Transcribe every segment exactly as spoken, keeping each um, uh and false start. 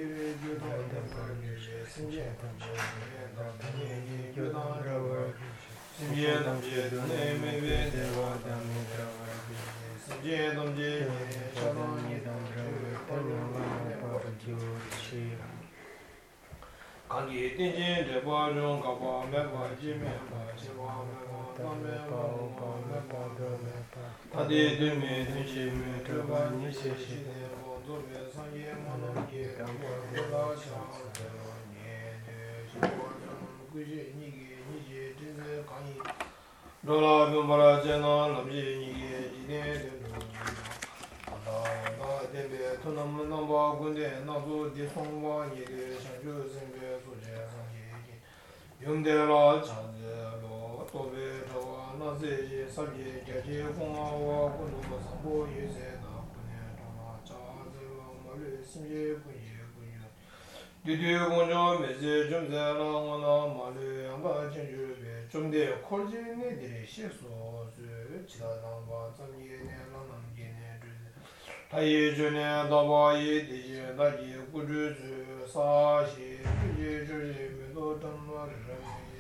Kangi tinjin de ba jong ka ba me ba ji me ba ji ba me ba ta me ba ba me ba do me ta de de me de shi me de ba ni shi shi de bo do me san ye mo no ye ka mo de la cha de ni de shi bo gu ji ni ge ni ji de de kan yi do la me ba la je na la ji ni ge ji de de do la la de be to na mo na ba gu de na zo de song ba ni de shan ju zen be用的了长的路，多别着啊，那这些啥些家家风啊，我不能不上坡也在那不能着啊，家这个马路心也不也不也，对对，我家每次种在了我那马路上把进去呗，种的靠近那点些说是其他地方咱们也那那那也那就是，他也就那大把也这些，那也不就是啥些，这些这些没到这么人。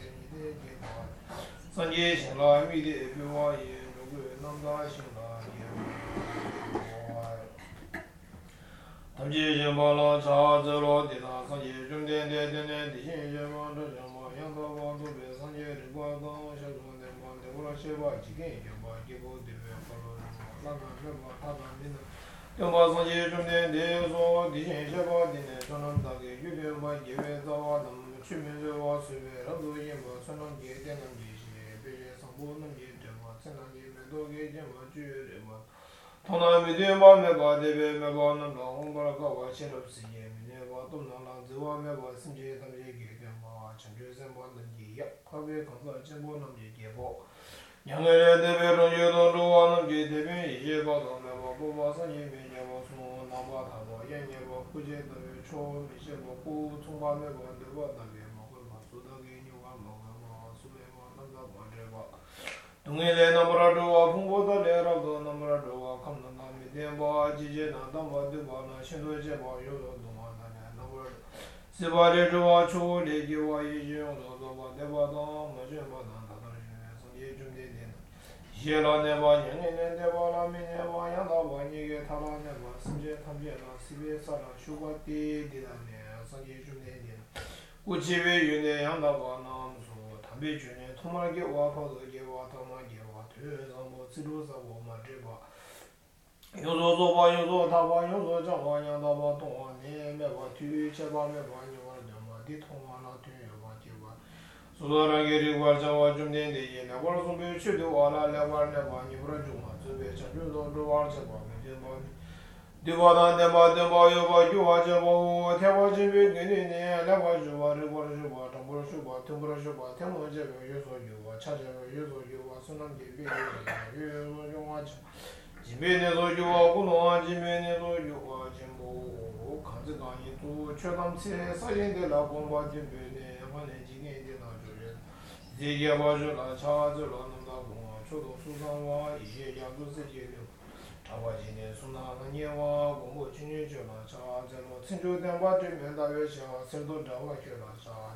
三界行了，没得别玩意，如果那么行了，也玩。他们这些把那茶走了的那三界中间的的那的些些嘛，这些嘛，养到往东边三界的关当小庄的嘛，的我那些把几个也把给我的别好了，那个那个他们的呢，等把三界中间的说的些些把的呢，就那么大个有点把几位早啊他们。去年就我随便，然后也没穿上几件那么些，别人上班那么些嘛，在那里面多给件嘛，就的嘛。他那没得嘛，没把这边没把那老红把那搞完，写了事业，没得把东南浪子话没把甚至他们也给的嘛，成就什么能力呀？他别看到全部那么些结果。两个人这边中学到中啊，那么些这边一些报道没把，不把生意没结果，从哪把他把，人家把估计都超没些把，不从把没把都把那边。동일에나무라도와 풍보다 레라도 나무라도와 감나나 미데바 지제나 담바드바나 신도제바 요도도마나네 나무라 세바레조와 초레기와 이지용도도바 데바다 마제바나 다다르네 성예 준데네 예라네바 년년에 데바라 미네바 양다바 니게 타라네바 심제 탐제나 시베사라 슈바티 디다네 성예 준데네 우치베 유네 양다바 남수 담배 주네 토마게 와파도 그래서 뭐 지도사 뭐 맞지봐 요소소 봐 요소 다봐 요소 잡아 양다봐 동안에 매봐 뒤에 제봐 매봐 요거는 뭐 뒤통하나 뒤에 봐지봐 소라게리 과자와 좀 내내 얘네 벌써 몇 주도 와라 레바네 많이 벌어 좀 하지 저도 도 와서 봐 이제 뭐 디바다 네바 데바 요바 요와제 뭐 태와지 비게네 레바 주와를 벌어 주와 담벌어 주와 담벌어 주와 태모제 요소 요와 차제 요소 요와 손은 게 요소 요와 지메네도 요와 고노와 지메네도 요와 지모 간즈가니 또 최담체 사진들라 공부 지메네 만에 지게데 나주래 제게 봐줘라 차즈라 넘다 공부 초도 수상와 이제 양도 세계는 아와지네 순나는 예와 공부 중요주나 자자로 친구들과 되면 다여셔 선도 잡아 줘라 자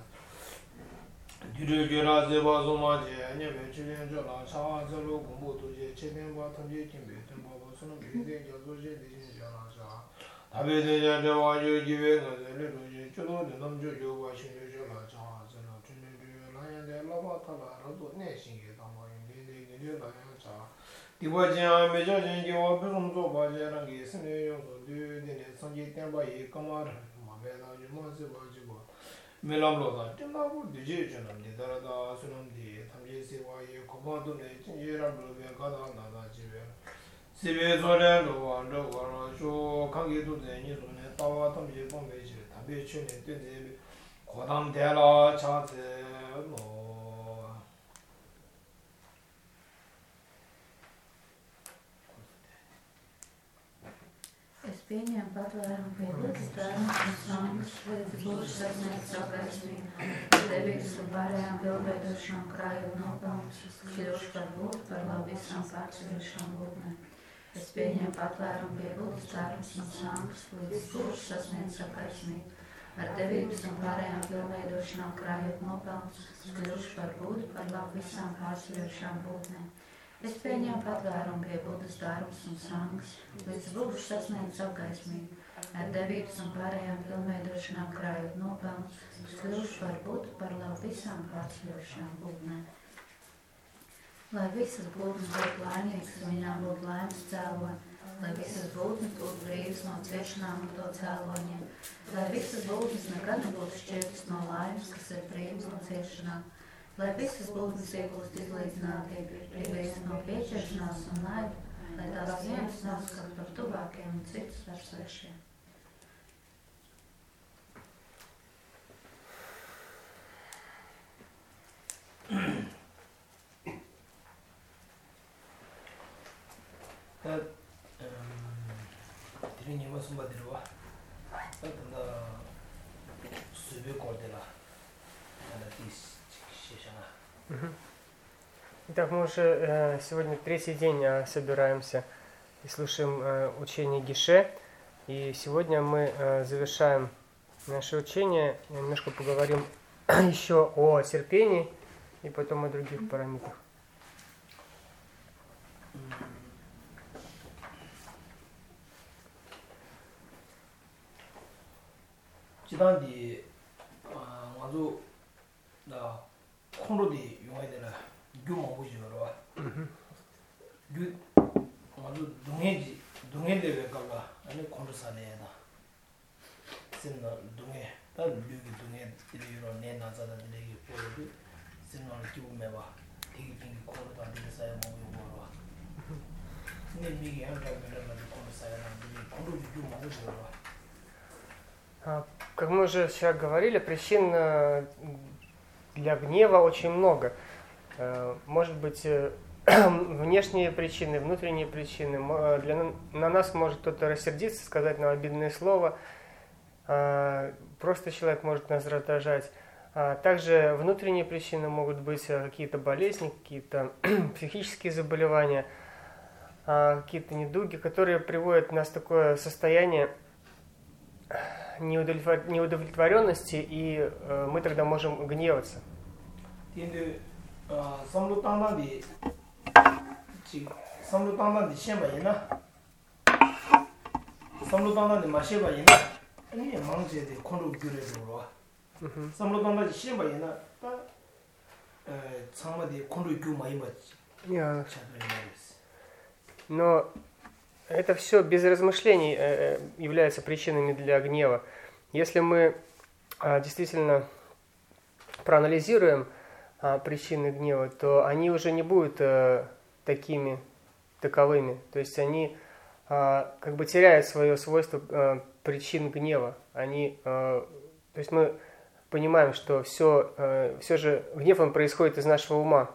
뒤르게라 제바소마제 아니면 주연주나 자자로 공부 도제 체면과 탐지 김배 등보고 수능 비대 여도제 되시잖아 자 다베데자와 유지외는 레로지 주도는 남주 요와 신유주나 자자로 주연주 라연데 라바타라도 내신게 담아인 내내게 라연자 디바지아 메자진 기와 비rum조 바제랑 게 스네요도 드네 선지 템바이 까마르 마베나 유마스 바지고 멜람로다 템나고 디제잖아 디다라다 수놈디 탐제세와이 고바도네 진예라블베 가다 나다 지베 시베조레로 완로 와라쇼 강기도 되니 손에 따와 탐제 봉베지 담배 춘에 된데 고담 대라 차제 뭐 Es pieņēmu patvērumu pie Dievs tēvs un sāmas līdz būšanas saprasmību, devītas un pārējām pilnveidošanām krāju un nopelnu, šķiroši par būtu par labu visām pārsviešām būtnēm. Es pieņemu patvērumu pie Budas dārmas un sāngas, līdz kurš sasniedz apgaismību. Ar devības un pārējām pilnveidošanām krājot nopelnus, kļuvuši par Budu, par labu visām pārsvarošām būtnēm. Es pieņemu patvērumu pie Budas dārmas un sāngas, līdz kurš sasniedz apgaismību. Ar devības un pārējām pilnveidošanām krājot nopelnus, kļuvuši par Budu, par labu visām pārsvarošām būtnēm. Lai visas būtnes būtu laimīgas, viņām būtu laimes cēloņi, lai visas būtnes būtu brīvas no ciešanām un to cēloņiem, lai visas būtnes nekad nebūtu šķirtas no laimes, kas ir brīvas no ciešanām, lai visas būtnes iegūst izlīdzinātību, brīvības no pieķeršanās un naidu, lai tās vienas neuzskata par tuvākiem un citus par svešiem. Tiringi ma sumba dirwa, tanda subi kordela, tanda тис shishana. Итак, мы уже э, сегодня третий день э, собираемся и слушаем э, учение Гише. И сегодня мы э, завершаем наше учение, немножко поговорим еще о терпении и потом о других параметрах. 지단디 아주 나 콘로디 용해되나 규모 보시더라. 규 아주 동해지 동해대에 가가 아니 콘로사네다. 신나 동해 다 류기 동해 이리로 내나자다 되게 보여도 신나 기분매봐 되게 빙 콘로도 안 되는 사람 뭐고 뭐라. 근데 미기 한 가지는 콘로사야 나는 콘로디 규모 보시더라. Как мы уже вчера говорили, причин для гнева очень много. Может быть, внешние причины, внутренние причины. Для, на нас может кто-то рассердиться, сказать нам обидное слово. Просто человек может нас раздражать. Также внутренние причины могут быть какие-то болезни, какие-то психические заболевания, какие-то недуги, которые приводят нас в такое состояние неудовлетворенности, и э, мы тогда можем гневаться. Но это все без размышлений э, является причинами для гнева. Если мы э, действительно проанализируем э, причины гнева, то они уже не будут э, такими, таковыми. То есть они э, как бы теряют свое свойство э, причин гнева. Они, э, то есть мы понимаем, что все, э, все же гнев он происходит из нашего ума.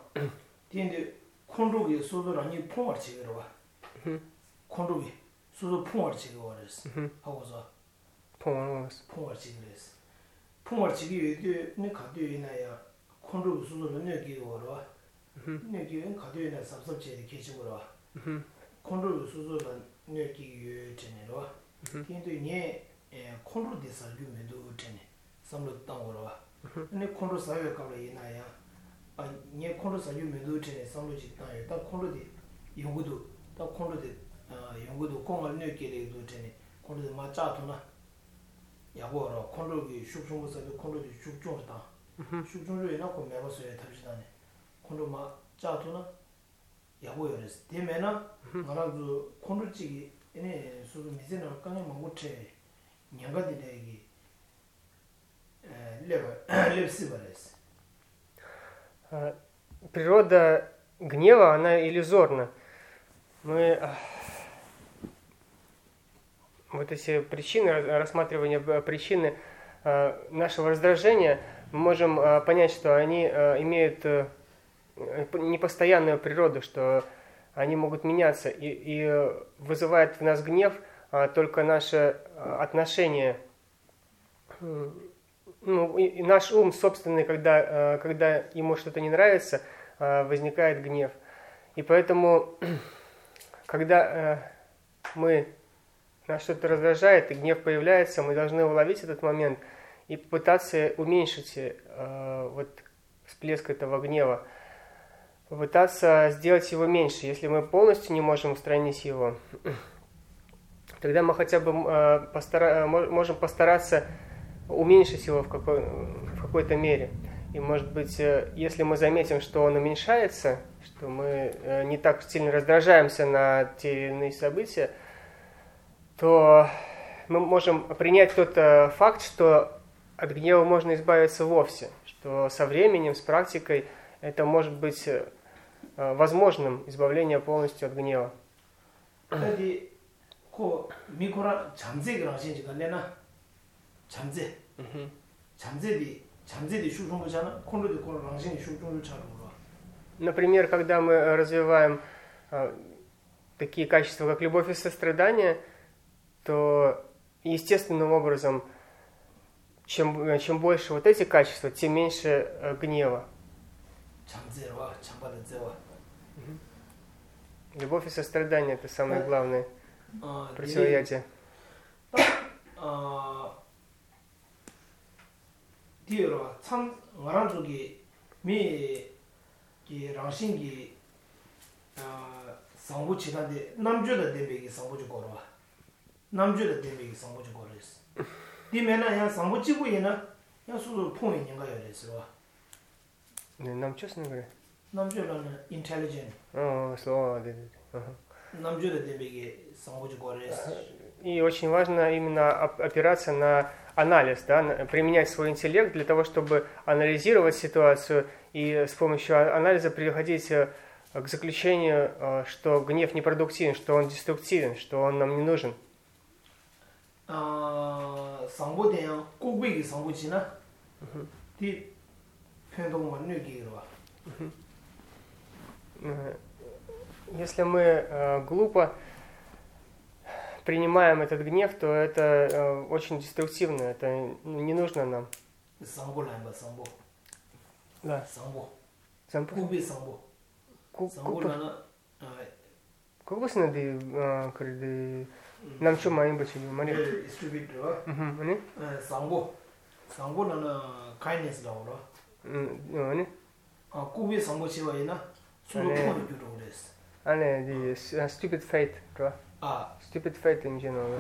콘로비 소소 풍월 지고 그랬어. 하고서 풍월 풍월 지고 그랬어. 풍월 지기 위에 네 가디에 있나야 콘로 소소는 내기고 그러. 내기는 가디에 있나 섭섭지 계시고 그러. 콘로 소소는 내기 위에 전에로. 근데 네 콘로 대사 유면도 전에 삼로 땅 그러. 네 콘로 사회 가로 있나야 아네 콘로 사회 유면도 전에 삼로지 땅에 딱 콘로디 연구도 딱 콘로디 연구도 공을 내게 되더니 콘로도 맞자도나 야고로 콘로기 숙중부서도 콘로도 숙중다 숙중로에 놓고 매버서에 답시다네 콘로 맞자도나 야고요레스 되면은 말아도 콘로찌기 얘네 수도 미세나 강에 못해 냥가디데기 에 레버 lepsibares. Природа гнева, она иллюзорна. Мы вот эти причины, рассматривание причины нашего раздражения, мы можем понять, что они имеют непостоянную природу, что они могут меняться, и, и вызывает в нас гнев только наше отношение, ну, и, и наш ум собственный, когда, когда ему что-то не нравится, возникает гнев. И поэтому когда э, мы, нас что-то раздражает, и гнев появляется, мы должны уловить этот момент и попытаться уменьшить э, вот всплеск этого гнева, попытаться сделать его меньше. Если мы полностью не можем устранить его, тогда мы хотя бы э, постара- можем постараться уменьшить его в, какой- в какой-то мере. И, может быть, э, если мы заметим, что он уменьшается, что мы э, не так сильно раздражаемся на те или иные события, то мы можем принять тот э, факт, что от гнева можно избавиться вовсе, что со временем, с практикой это может быть э, возможным избавление полностью от гнева. 그 미코라 잠재기랑 신지가 내나 잠재 잠재디 잠재디 슈중거잖아 콘로디 콘로랑 신이 슈중을 차로. Например, когда мы развиваем а, такие качества, как любовь и сострадание, то естественным образом, чем, чем больше вот эти качества, тем меньше а, гнева. Любовь и сострадание – это самое главное противоядие. 뒤로 참 말한 쪽이 미 이 랑신기 아 상부 지난데 남주의 대비기 상부지 걸어 남주의 대비기 상부지 걸었어. 뒤면은 야 상부 지고 있나 야 수도 통이 인가 열었어. 네, нам честно говоря. 남주는 intelligent. О, слово, да, да. 남주의 대비기 상부지 걸었어. И очень важно именно опираться на анализ, да, применять свой интеллект для того, чтобы анализировать ситуацию и с помощью анализа приходить к заключению, что гнев непродуктивен, что он деструктивен, что он нам не нужен. Если мы глупо принимаем этот гнев, то это э, очень деструктивно, это не нужно нам. Самбо лайба самбо. Да. Самбо. Самбо. Куби самбо. Самбо лана. Кого снады, когда нам что маем быть или мани? Дистрибьютор. Мгм. Они? Самбо. Самбо лана kindness лаура. М, они? А куби самбо чиваина. Суду кони юродес. Они, the stupid fate, да? А. Stupid fate in general.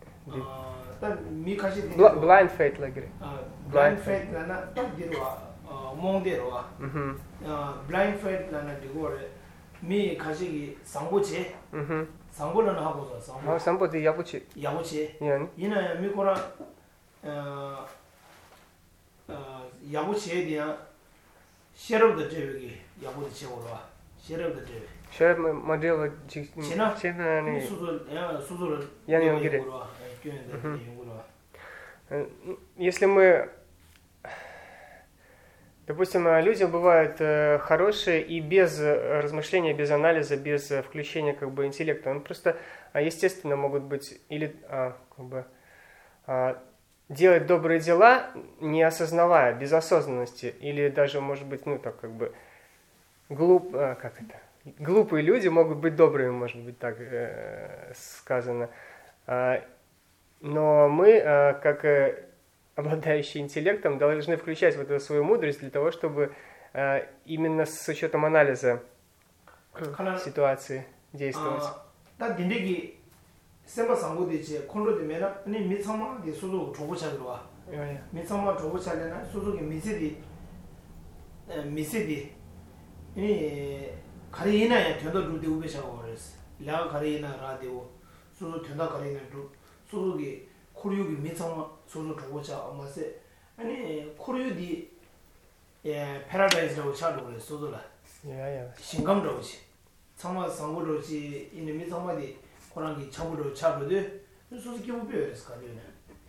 Blind fate, like it. Blind fate, lana dirwa, mongderwa. Blind fate, lana digore. Mi kashi 상보체. 상보는 하고서 상보. 아, 상보도 야부치. 야부치. 예. 이나 미코라 어 어, 야부치에 대한 셰럽의 제외기 야부치 제고로. 셰럽의 제외. 셰럽 모델 지나 지나네. 수술 야 수술을 я не уверен. Если мы, допустим, люди бывают хорошие и без размышления, без анализа, без включения как бы интеллекта, он просто естественно могут быть или а, как бы а, делать добрые дела, не осознавая, без осознанности, или даже может быть, ну так как бы глуп, а, как это? Глупые люди могут быть добрыми, может быть, так э, сказано. А, но мы, э, как э, обладающие интеллектом, должны включать в эту свою мудрость для того, чтобы э, именно с учетом анализа э, ситуации действовать. Да, деньги, семба 상고되지 콘로되면 아니 미상마디 수도 조고차기로와. 미상마 조고차려나 수도기 미세디 미세디 이 가리나야 된다 루데 우베샤고 그랬어. 라 가리나 라디오 수도 된다 가리나 루 수도기 코리오기 미상마 수도 조고차 엄마세 아니 코리오디 예 패러다이스라고 차도 그랬어. 수도라. 야야. 신감도지. 상마 상고로지 이 미상마디 코랑기 차부로 차부데 수수기 우베였어 가리나.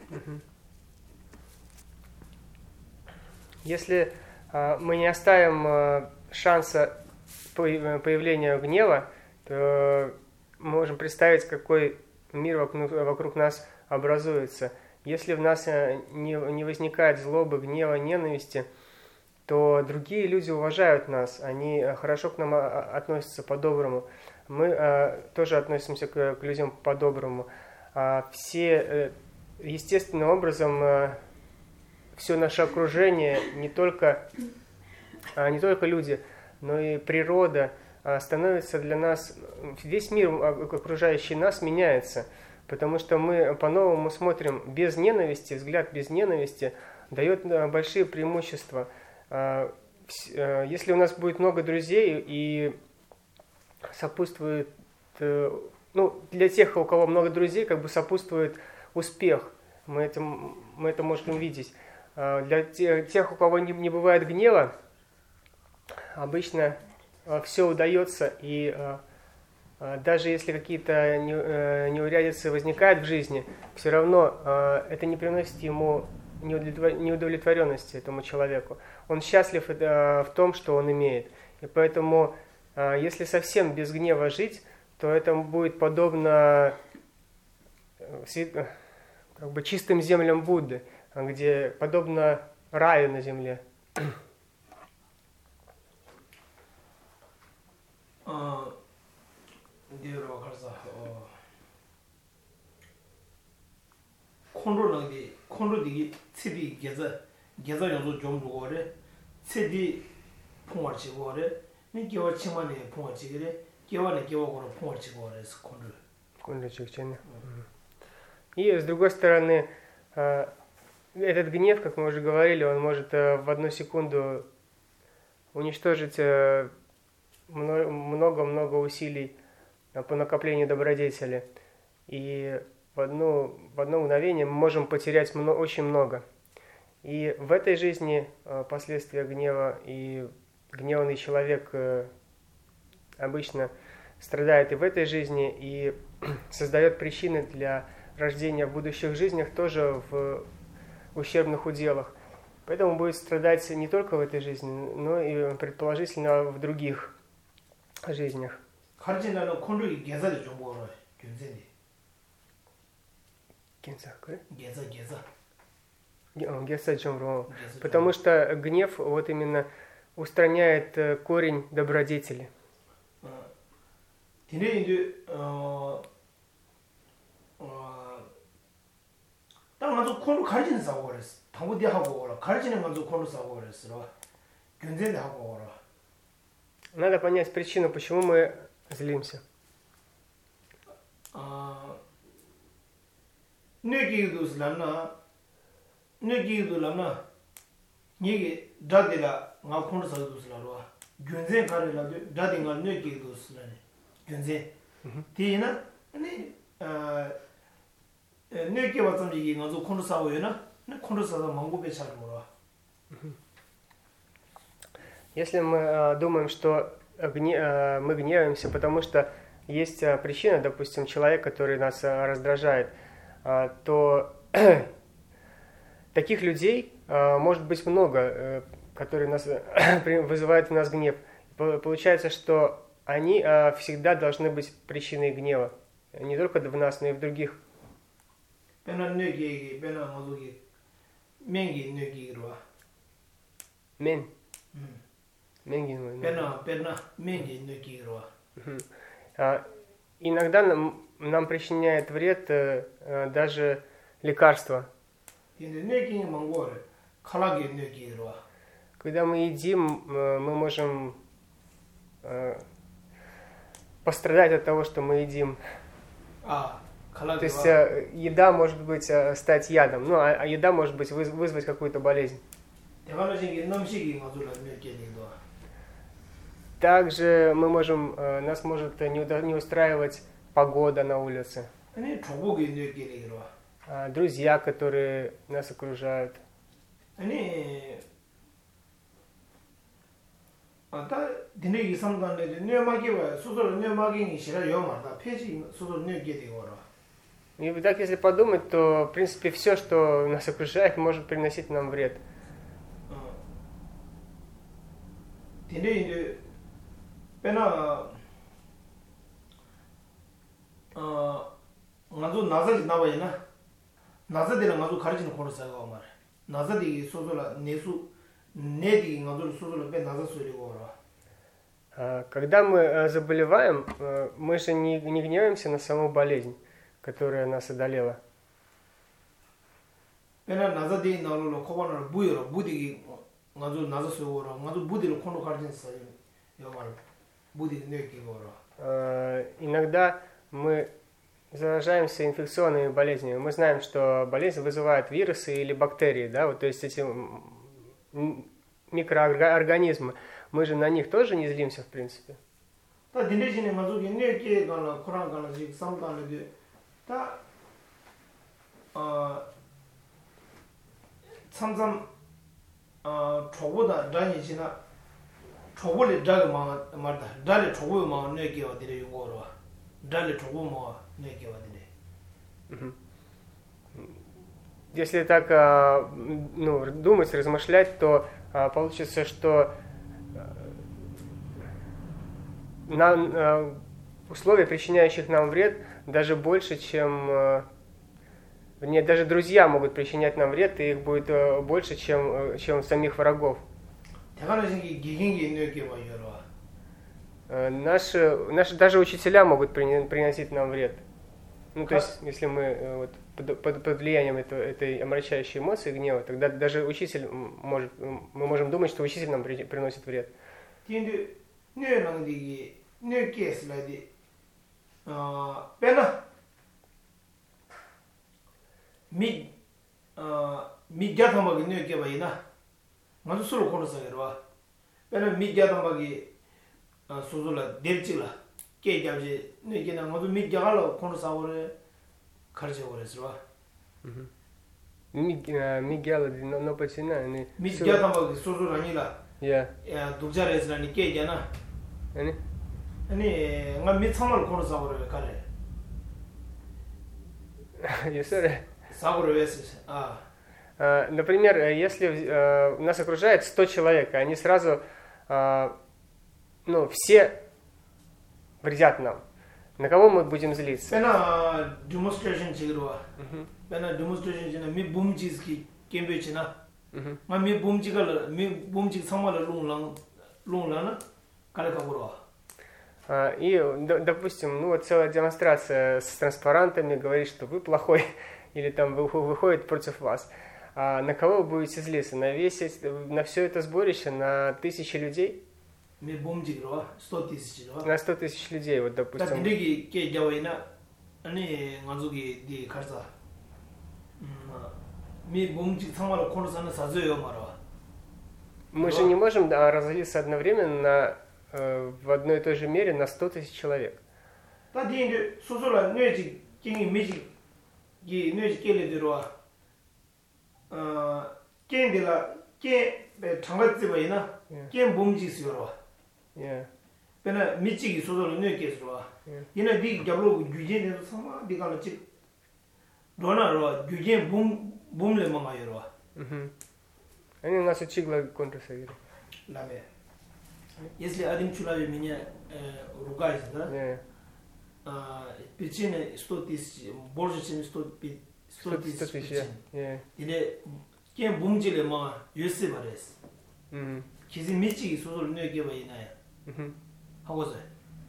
Если э, мы не оставим э, шанса появления гнева, то мы можем представить, какой мир вокруг, вокруг нас образуется. Если в нас не, не возникает злобы, гнева, ненависти, то другие люди уважают нас, они хорошо к нам относятся по-доброму. мы а, тоже относимся к, к людям по-доброму. А, все естественным образом а, все наше окружение, не только, а, не только люди, но и природа а, становится для нас, весь мир окружающий нас меняется, потому что мы по-новому смотрим без ненависти, взгляд без ненависти дает большие преимущества. А, если у нас будет много друзей и сопутствует, ну, для тех, у кого много друзей, как бы сопутствует успех. Мы это, мы это можем видеть. Для тех, у кого не, не бывает гнева, обычно все удается, и даже если какие-то неурядицы возникают в жизни, все равно это не приносит ему неудовлетворенности, этому человеку. Он счастлив в том, что он имеет. И поэтому, если совсем без гнева жить, то это будет подобно как бы чистым землям Будды, где подобно раю на земле. И с другой стороны, этот гнев, как мы уже говорили, он может в одну секунду уничтожить много-много усилий по накоплению добродетели. И в, одну, в одно мгновение мы можем потерять много, очень много. И в этой жизни последствия гнева, и гневный человек обычно страдает и в этой жизни, и создает причины для рождения в будущих жизнях тоже в ущербных уделах. Поэтому будет страдать не только в этой жизни, но и предположительно в других жизнях. Потому что гнев вот именно устраняет корень добродетели. Надо понять причину, почему мы злимся. Если мы э, думаем, что гне, э, мы гневаемся, потому что есть э, причина, допустим, человек, который нас э, раздражает, э, то таких людей э, может быть много, э, которые нас, э, вызывают в нас гнев. Получается, что они э, всегда должны быть причиной гнева. Не только в нас, но и в других. Мен. Иногда нам, нам причиняет вред э, э, даже лекарства. Когда мы едим, э, мы можем э, пострадать от того, что мы едим. То есть э, еда может быть э, стать ядом, ну а, а еда может быть выз, вызвать какую-то болезнь. Также мы можем, э, нас может не, не устраивать погода на улице. А, друзья, которые нас окружают. И так, если подумать, то, в принципе, все, что нас окружает, может приносить нам вред. Когда мы заболеваем, мы же не, не гневаемся на саму болезнь, которая нас одолела. Иногда мы заражаемся инфекционными болезнями. Мы знаем, что болезнь вызывает вирусы или бактерии, да, вот, то есть эти микроорганизмы. Мы же на них тоже не злимся, в принципе. Если так ну, думать, размышлять, то получится, что на, условия, причиняющих нам вред, даже больше, чем... Нет, даже друзья могут причинять нам вред, и их будет больше, чем, чем самих врагов. Наши, наши даже учителя могут приносить нам вред. Ну, то есть, если мы вот, под, под, под влиянием этого, этой омрачающей эмоции, гнева, тогда даже учитель может, мы можем думать, что учитель нам при, приносит вред. Mi mi gyatambagi nyo keba ina ngadu suru kono sagerwa pena mi gyatambagi suzula derchila ke gyabje ne gina ngadu mi gyagalo kono sawore kharje oreswa mi mi gyala di no pachina ni mi gyatambagi suzula nila ya ya dukjare isla ni ke gyana ani ani ngam mi tsamal kono sawore kare yesere. А. Например, если нас окружает сто человек, они сразу, ну, все вредят нам. На кого мы будем злиться? Пена демонстрация чигруа. Пена демонстрация чина ми бумчиски кембечина. Ма ми бумчигала ми бумчиг самала лунлан лунлана калакабура. И, допустим, ну вот целая демонстрация с транспарантами говорит, что вы плохой, или там выходит против вас. А на кого вы будете злиться? На весь, на все это сборище, на тысячи людей? сто тысяч. На сто тысяч людей, вот, допустим. Мы же не можем да, разлиться одновременно на в одной и той же мере на сто тысяч человек. Они нас учили контрсовет. Если один человек меня э, ругает, да, yeah. а, причина сто тысяч, больше, чем сто тысяч причин. Yeah. Или кем бумжили ма юсы барес. Кизи мичи сузул не гевайная. Хавоза.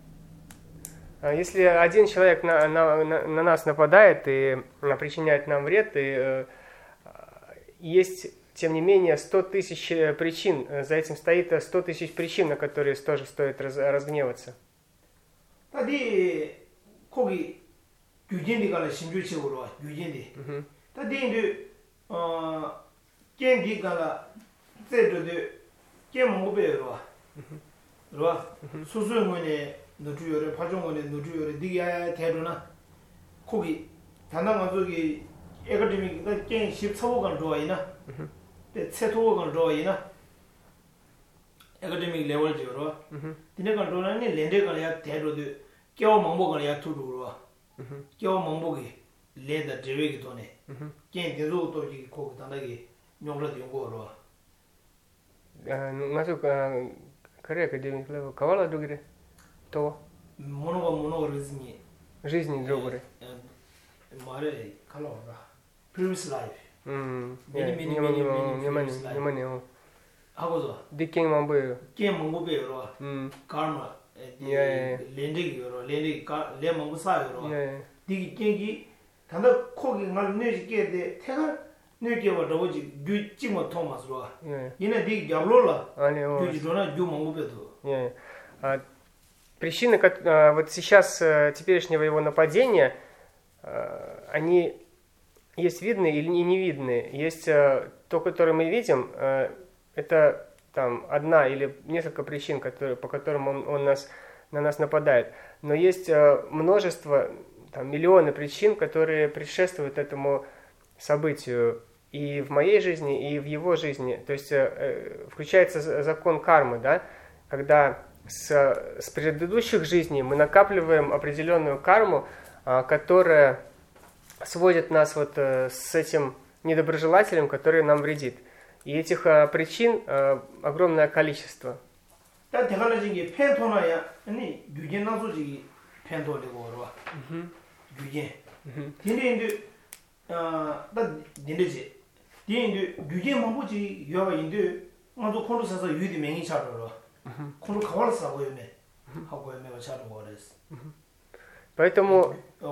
Если один человек на, на, на, на нас нападает и причиняет нам вред, и э, есть... Тем не менее, сто тысяч причин, за этим стоит сто тысяч причин, на которые тоже стоит раз, разгневаться. Тади коги гюгенди гала синжучи урва гюгенди. Тади инде а генди гала цедо데 гем모베르와. 르와 수수응원에 노주요를 파종원에 노주요를 디야 대로나 거기 단당가족이 에카데믹 게 십사 간 좋아이나 세토건 로이나 academic level jiro dine kan dona ni lende kan ya thero de kyo mangbo kan ya thu ro kyo mangbo gi le da dewe gi tone ken de ro to gi ko ta na gi nyongla de ngo ro ngaso ka kare academic level kawala dugire to mono mono rizmi жизни другой маре калора previous life 음, many many many many many many 하고서 디킹 망보예요. 게임 망보배로. 음. karma. 예. 렌디기로 렌디 가 레몬고 사요로. 예. 디기 깽기 단다 코기 말 내지게 돼. 태가 내게와 더버지 규찌모 토마스로. 예. 얘네 디 야블로라. 아니요. 규지로나 유 망보배도. Не. А, причины, как, а, вот сейчас а, теперешнего его нападения, а, они есть видные или невидные. Есть а, то, которое мы видим, а, это там одна или несколько причин, которые, по которым он, он нас, на нас нападает. Но есть а, множество, там, миллионы причин, которые предшествуют этому событию и в моей жизни, и в его жизни. То есть а, включается закон кармы, да, когда с, с предыдущих жизней мы накапливаем определенную карму, а, которая сводит нас вот а, с этим недоброжелателем, который нам вредит. И этих а, причин а, огромное количество. Поэтому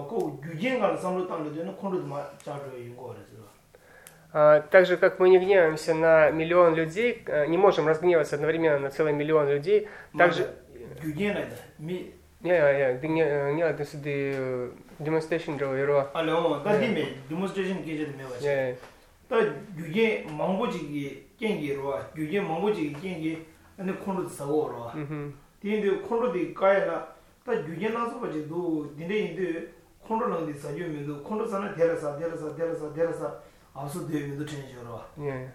а, так же, как мы не гневаемся на миллион людей, не можем разгневаться одновременно на целый миллион людей, также... Не, не, не, не, это сюда демонстрация делаю. Алло, да, диме, демонстрация где-то мелочь. Не. Да, юге 망보지기 깽기로, 유게 망보지기 깽기, 근데 콘로도 사고로. 근데 콘로도 가야나, 다 유게 나서 가지고 근데 인데 콘로는 데 사주면도 콘로 사는 데려서 데려서 데려서 데려서 아수 되면도 전혀로. Не.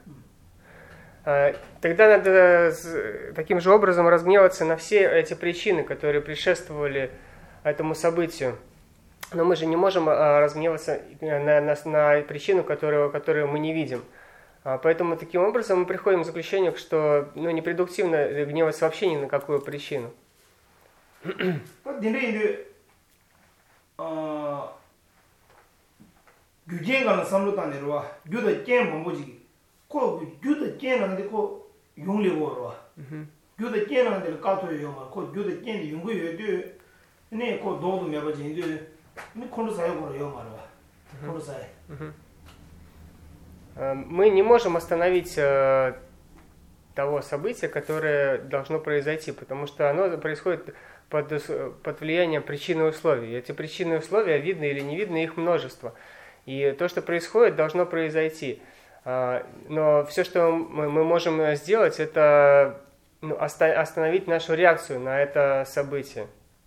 Тогда надо таким же образом разгневаться на все эти причины, которые предшествовали этому событию. Но мы же не можем разгневаться на, на, на причину, которую, которую мы не видим. Поэтому таким образом мы приходим к заключению, что ну, непродуктивно гневаться вообще ни на какую причину. 코 규도 깨는데 코 용리고로 규도 깨는데 까토요 막 코 규도 깨는 용고여도 네 코 도도 매버진데 네 콘도 사요고요 말아 콘도 사요. Мы не можем остановить э, того события, которое должно произойти, потому что оно происходит под, под влиянием причин и условий. Эти причины и условия, видны или не видны, их множество. И то, что происходит, должно произойти. Но все, что мы можем сделать, это ну, остановить нашу реакцию на это событие.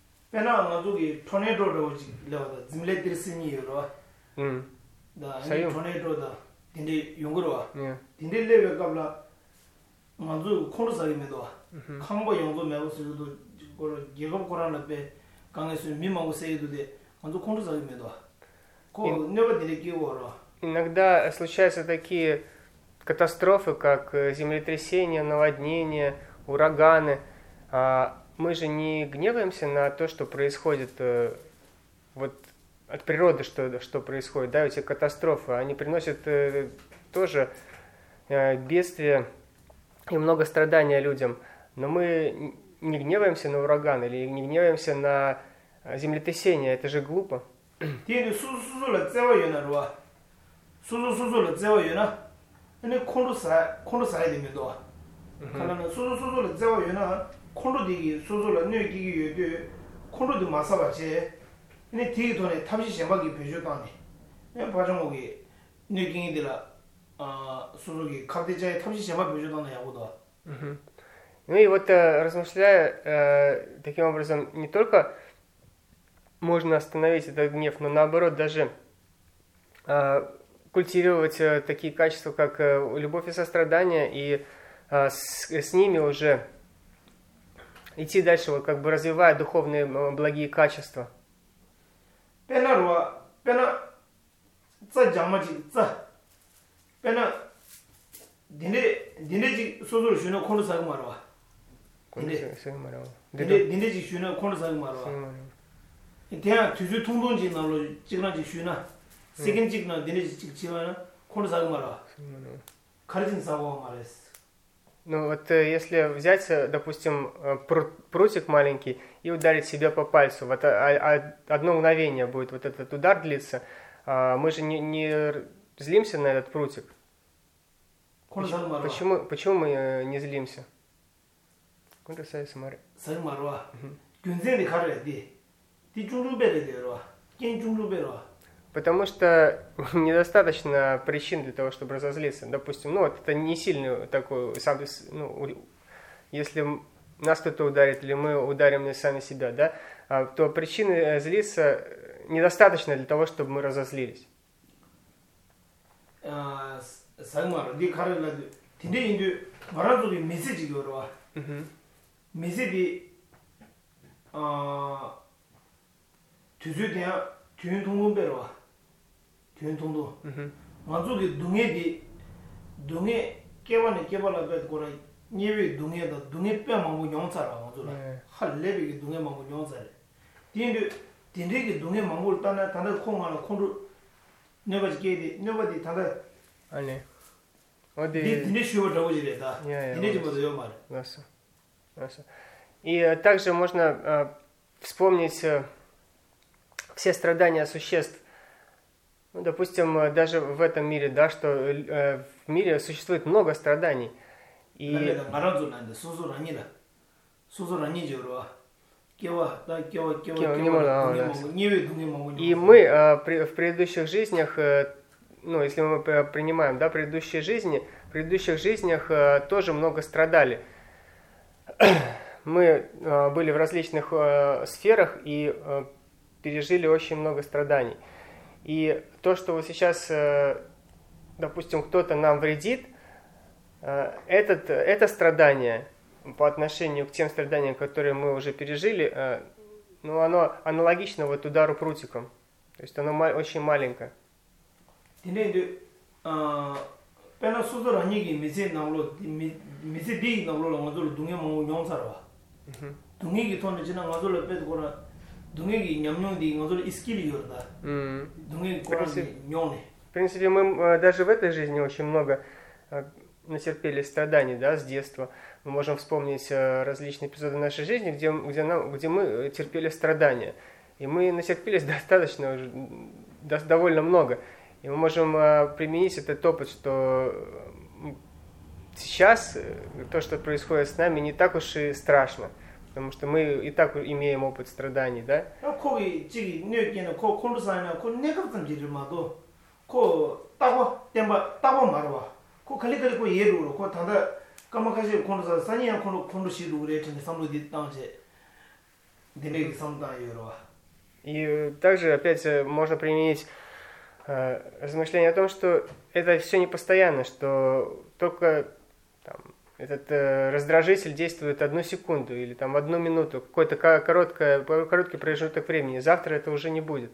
Иногда случаются такие катастрофы, как землетрясения, наводнения, ураганы. Мы же не гневаемся на то, что происходит вот, от природы, что, что происходит. Да, эти катастрофы, они приносят тоже бедствия и много страдания людям. Но мы не гневаемся на ураган или не гневаемся на землетрясение. Это же глупо. 수수수수를 재워요나 근데 콘로사 콘로사야 됩니다. 그러면 수수수수를 재워요나 콘로디기 수수를 뇌기기 요도 콘로도 마사바체 근데 뒤에 돈에 탑시 셈박이 배주다니 내 바정목이 뇌기기들아 아 수수기 카드자에 탑시 셈박 배주다는 야고도. Ну и вот размышляя э, таким образом, не только можно остановить этот гнев, но наоборот даже э, культивировать э, такие качества, как э, любовь и сострадание, и э, с, с ними уже идти дальше, вот, как бы развивая духовные э, благие качества. Пена пена ца джамаji ца пена дине ди네지 소소를 주는 콘도 사고 말아. 디네 사고 말아. 디네 디네지 주는 콘도 사고 말아. 대한 두주 통동지 나로 찍나지 주나. 세긴 찍나 디네지 찍지만 콘도 사고 말아. 가르친 사고 말했어. Ну вот если взять, допустим, прутик маленький и ударить себя по пальцу, вот одно мгновение будет вот этот удар длиться, мы же не, не злимся на этот прутик. Почему, почему, почему мы не злимся? Потому что недостаточно причин для того, чтобы разозлиться. Допустим, ну вот это не сильный такой, сам, ну, если нас кто-то ударит или мы ударим сами себя, да, то причины злиться недостаточно для того, чтобы мы разозлились. Tuen tongdo. Manzo ki dunge di dunge kewa ne kewa la bet kora nyewe dunge da dunge pe mangu nyongsa ra manzo la. Hal lebe ki dunge mangu nyongsa re. Tende tende ki dunge mangu tanda tanda konga la kondu nyoba ji kedi nyoba di tanda. Ane. Оди. Тende shuwa dawo ji re da. Tende ji bodo yo mare. Ясно. Ясно. И также можно вспомнить все страдания существ. Ну, допустим, даже в этом мире, да, что э, в мире существует много страданий. И, и мы э, при, в предыдущих жизнях, э, ну, если мы принимаем, да, предыдущие жизни, в предыдущих жизнях э, тоже много страдали. Мы э, были в различных э, сферах и э, пережили очень много страданий. И то, что вот сейчас, допустим, кто-то нам вредит, этот, это страдание по отношению к тем страданиям, которые мы уже пережили, ну, оно аналогично вот удару прутиком. То есть оно очень маленькое. Dungi nyamnyong di ngozol искили yorda. Dungi корани нёне. В принципе, мы даже в этой жизни очень много натерпели страданий, да, с детства. Мы можем вспомнить различные эпизоды нашей жизни, где, где, нам, где мы терпели страдания. И мы натерпелись достаточно, довольно много. И мы можем применить этот опыт, что сейчас то, что происходит с нами, не так уж и страшно. Потому что мы и так имеем опыт страданий, да? И также опять можно применить э, размышление о том, что это все не постоянно, что только там, этот э, раздражитель действует одну секунду или там одну минуту, какой-то короткое, короткий промежуток времени. Завтра это уже не будет.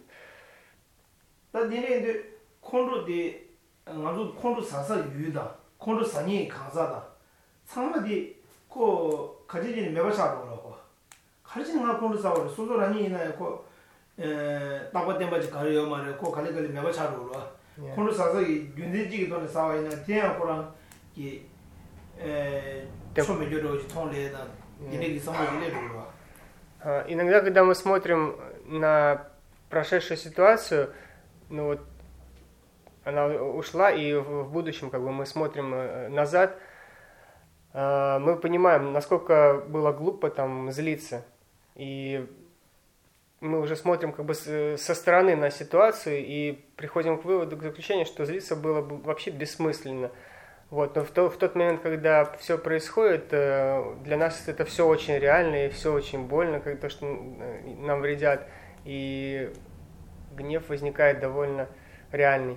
Иногда, когда мы смотрим на прошедшую ситуацию, ну вот она ушла, и в будущем как бы мы смотрим назад, мы понимаем, насколько было глупо там злиться. И мы уже смотрим как бы со стороны на ситуацию и приходим к выводу, к заключению, что злиться было бы вообще бессмысленно. Вот, но в, то, в тот момент, когда все происходит, для нас это все очень реально и все очень больно, как то, что нам вредят, и гнев возникает довольно реальный.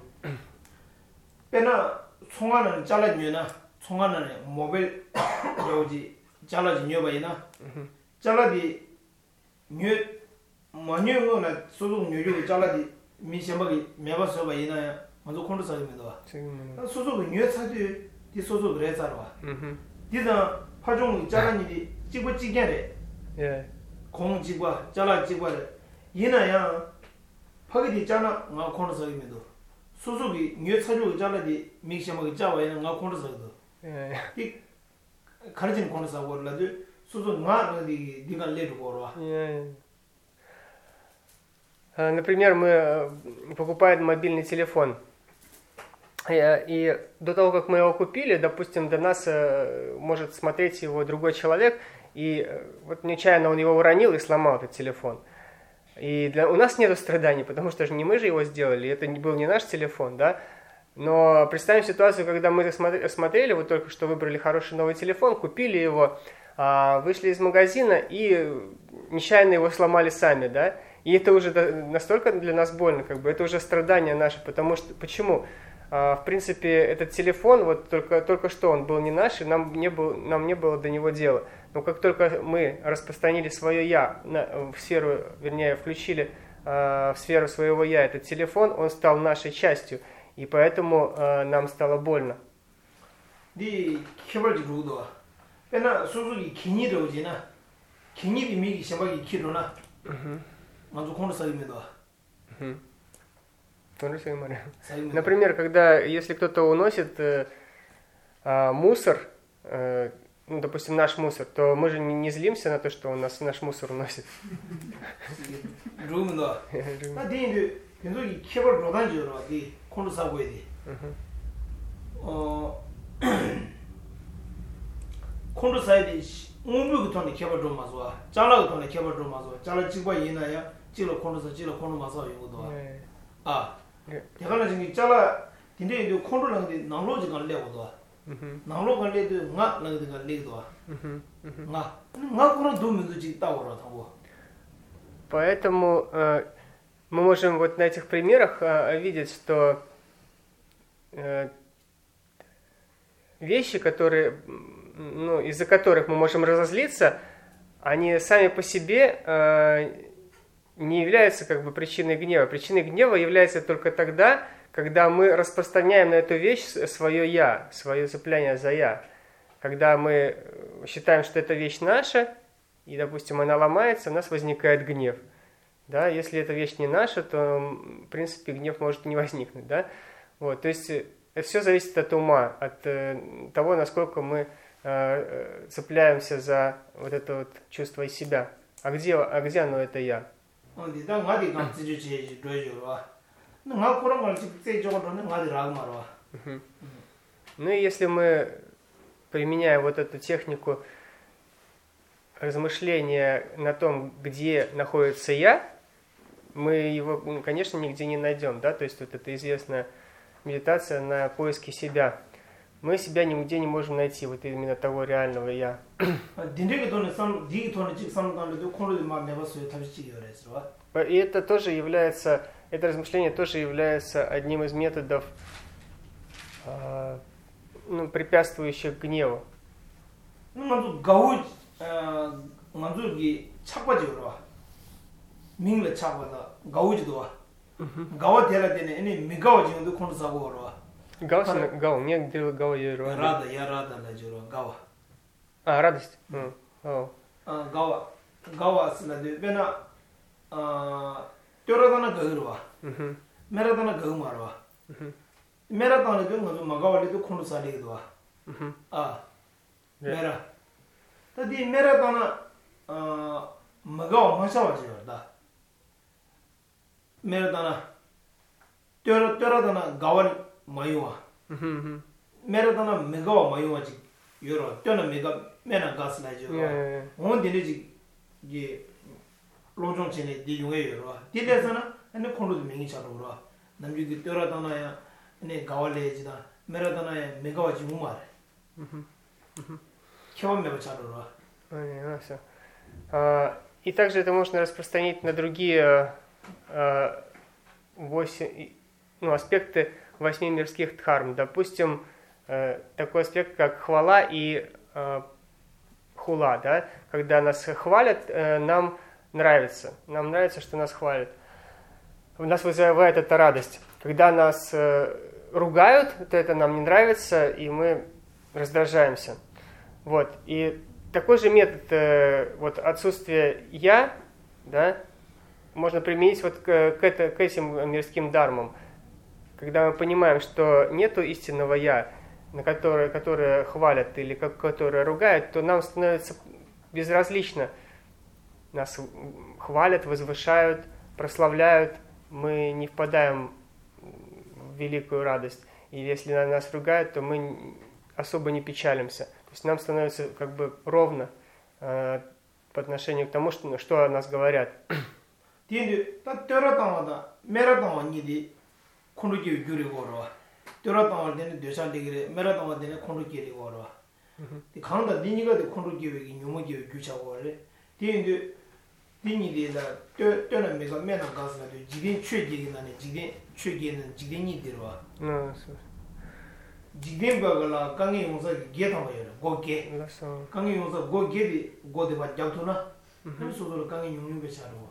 먼저 콘도사입니다. 소소가 뉘어차지 이 소소 그래서라. 음. 디다 파종 자라니디 찍고 찍게래. 예. 공 찍과 자라 찍과래. 이나야 파기디 자나 나 콘도사입니다. 소소기 뉘어차지 자라디 믹시마가 자와이나 나 콘도사도. 예. 이 가르치는 거는 원래도 수도 나르디 디가 레르 거로. Например, мы покупаем мобильный телефон. И до того, как мы его купили, допустим, до нас может смотреть его другой человек, и вот нечаянно он его уронил и сломал этот телефон. И для, у нас нет страданий, потому что же не мы же его сделали, это не был не наш телефон, да. Но представим ситуацию, когда мы смотрели, вот только что выбрали хороший новый телефон, купили его, вышли из магазина и нечаянно его сломали сами, да. И это уже настолько для нас больно, как бы, это уже страдание наше, потому что, почему? В принципе, этот телефон, вот только, только что он был не наш, и нам не, был, нам не было до него дела. Но как только мы распространили свое «я» на, в сферу, вернее, включили э, в сферу своего «я» этот телефон, он стал нашей частью, и поэтому э, нам стало больно. Например, когда, если кто-то уносит э, э, мусор, э, ну, допустим, наш мусор, то мы же не, не злимся на то, что он нас, наш мусор уносит. 아, 대가는 지금 잘라 근데 이제 콘도랑데 나로지 간 레고도. 나로 간 레도 nga 랑데 간 레도. nga nga 그런 도면도 지 따오라 하고. Поэтому э, мы можем вот на этих примерах э, видеть, что э, вещи, которые, ну, из-за которых мы можем разозлиться, они сами по себе э, не является как бы причиной гнева. Причиной гнева является только тогда, когда мы распространяем на эту вещь свое «я», свое цепляние за «я». Когда мы считаем, что эта вещь наша, и, допустим, она ломается, у нас возникает гнев. Да? Если эта вещь не наша, то, в принципе, гнев может не возникнуть. Да? Вот, то есть это все зависит от ума, от э, того, насколько мы э, цепляемся за вот это вот чувство из себя. А где, а где оно, это «я»? Ну и если мы, применяя вот эту технику размышления на том, где находится «я», мы его, конечно, нигде не найдем, да, то есть вот эта известная медитация на поиске себя. Мы себя нигде не можем найти, вот именно того реального «я». И это тоже является, это размышление тоже является одним из методов, э, ну, препятствующих гневу. Гау, гау, мне говорил гау, я рада, я рада, гау. А, радость. Гау. Гау, гау, бена, тёрадана гауруа. Мерадана гаумарва. Мерадана гаумарва, магавали도 콘도사리도와. 아, 메라. 다디 메라다나 어 마가와 마샤와지다. 메라다나 떼라 떼라다나 가월 마요와. 메라다나 메가와 마요와지 요로 떼나 메가 메나 가스나죠. 온데리지 이 로종체네 디용에 요로. 디데서나 근데 콘도도 명이차로로. 남주기 떼라다나야 네 가월레지다. 메라다나야 메가와지 우마래. И также это можно распространить на другие восемь, ну, аспекты восьми мирских дхарм. Допустим, такой аспект, как хвала и хула. Да? Когда нас хвалят, нам нравится. Нам нравится, что нас хвалят. У нас вызывает это радость. Когда нас ругают, то это нам не нравится, и мы раздражаемся. Вот. И такой же метод э, вот, отсутствия «я», да, можно применить вот к, к, это, к этим мирским дармам. Когда мы понимаем, что нету истинного «я», на которые, которые хвалят или которые ругают, то нам становится безразлично. Нас хвалят, возвышают, прославляют, мы не впадаем в великую радость. И если нас ругают, то мы особо не печалимся. То есть нам становится как бы ровно э, по отношению к тому, что, что о нас говорят. Ну, Jigden bagala kangi yungsa ge tanga yore, go ge. Kangi yungsa go ge di go de ba jagtu na. Hani sudoro kangi yungyung be charo.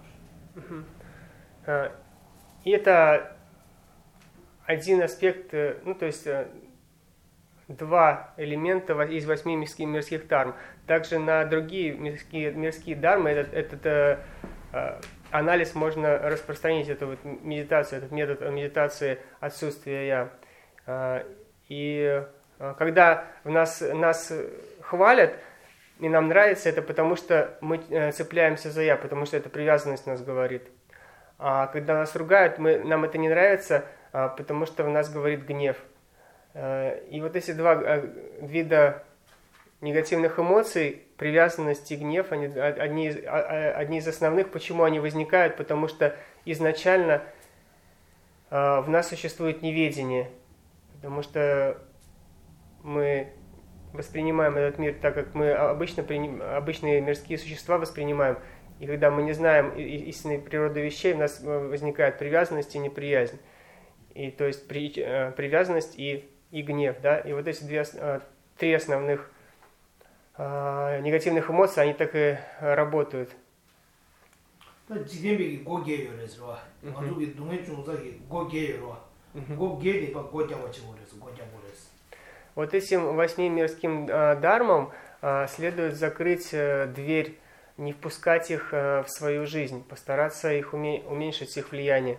И это один аспект, ну то есть два элемента из восьми мирских, мирских дарм. Также на другие мирские, мирские дармы этот, этот э, анализ можно распространить, эту вот медитацию, этот метод медитации отсутствия я. И когда в нас, нас хвалят, и нам нравится это, потому что мы цепляемся за я, потому что это привязанность нас говорит. А когда нас ругают, мы, нам это не нравится, потому что в нас говорит гнев. И вот эти два вида негативных эмоций, привязанность и гнев, они одни, одни из основных. Почему они возникают? Потому что изначально в нас существует неведение. Потому что мы воспринимаем этот мир так, как мы обычно, обычные мирские существа воспринимаем. И когда мы не знаем истинной природы вещей, у нас возникает привязанность и неприязнь. И, то есть при, привязанность и, и гнев. Да? И вот эти две, три основных а, негативных эмоций, они так и работают. Вот этим восьми мирским э, дармам э, следует закрыть э, дверь, не впускать их э, в свою жизнь, постараться их уме- уменьшить их влияние.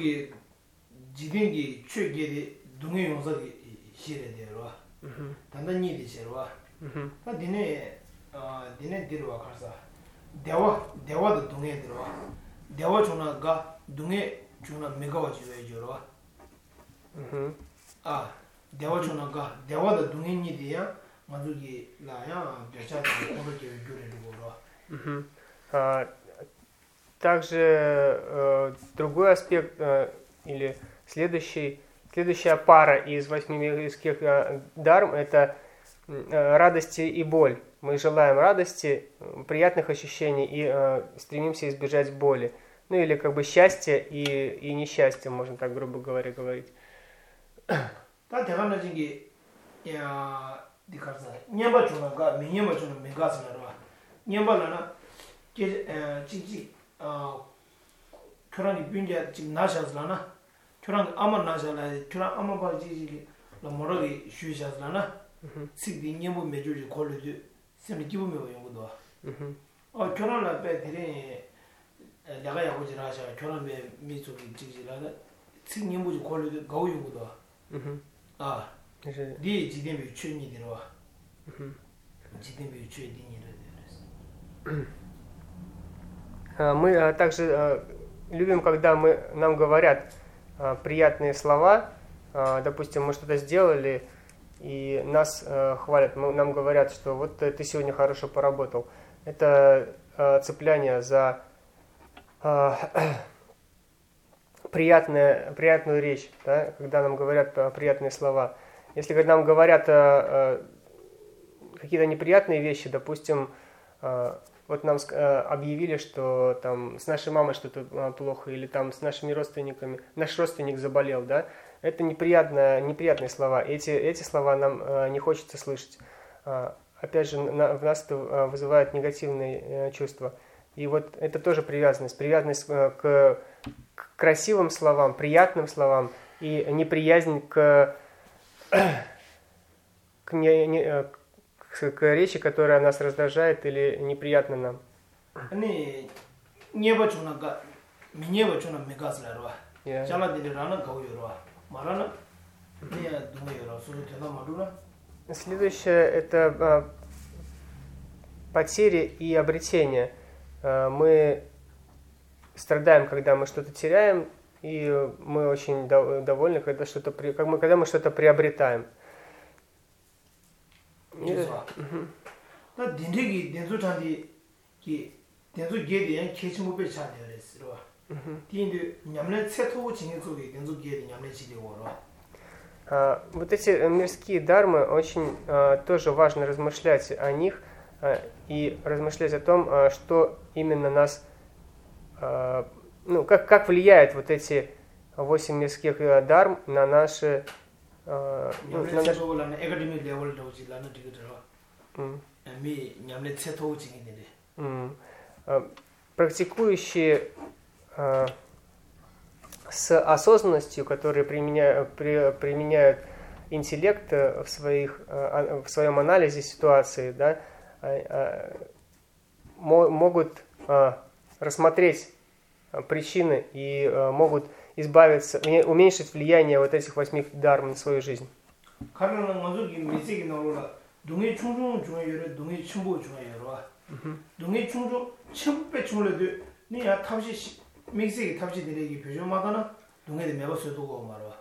А, дева чунака, дева да дунгени дия, мазуги лая, бячата, онроки гюрели говоро. Также э, другой аспект э, или следующий, следующая пара из восьми мирских э, дарм – это э, радости и боль. Мы желаем радости, приятных ощущений и э, стремимся избежать боли. Ну или как бы счастья и, и несчастья, можно так грубо говоря говорить. 다 대가나 지기 야 디카사 냠바 주나가 미냠바 주나 메가스나라 냠바라나 게 지지 어 교란이 빈게 지금 나샤스라나 교란 아마 나샤라 교란 아마 바지지 라 모로기 슈샤스라나 시디 냠보 메주지 콜르지 세미 기부메 용고도 어 교란라 베 데레 내가 야고지 라샤 교란베 미소기 지지라나 시 냠보지 콜르지 가우 용고도 아, 네 지대비 취니 들어와. 지대비 취니 Мы также любим, когда мы, нам говорят приятные слова. Допустим, мы что-то сделали, и нас хвалят. Нам говорят, что вот ты сегодня хорошо поработал. Это цепляние за Приятная, приятную речь, да, когда нам говорят приятные слова. Если когда нам говорят э, какие-то неприятные вещи, допустим, э, вот нам э, объявили, что там с нашей мамой что-то э, плохо, или там с нашими родственниками, наш родственник заболел, да, это неприятно, неприятные слова. Эти, эти слова нам э, не хочется слышать. Э, опять же, на, в нас это вызывает негативные э, чувства. И вот это тоже привязанность, привязанность э, к к красивым словам, приятным словам и неприязнь к, к, не, не, к, к речи, которая нас раздражает или неприятна нам. Следующее – это потери и обретение. Мы страдаем, когда мы что-то теряем, и мы очень довольны, когда, что-то, когда мы что-то приобретаем. А, вот эти мирские дармы, очень а, тоже важно размышлять о них а, и размышлять о том, а, что именно нас, а, ну, как, как влияет вот эти восемь мирских а, дарм на наши... А, ну, на наши... Mm. А, практикующие а, с осознанностью, которые применяют, при, применяют интеллект в, своих, в своем анализе ситуации, да, могут рассмотреть причины и могут избавиться, уменьшить влияние вот этих восьми дарм на свою жизнь. 믹스기 탑지 되게 표정마다나 동네에 매버서도 고 말아.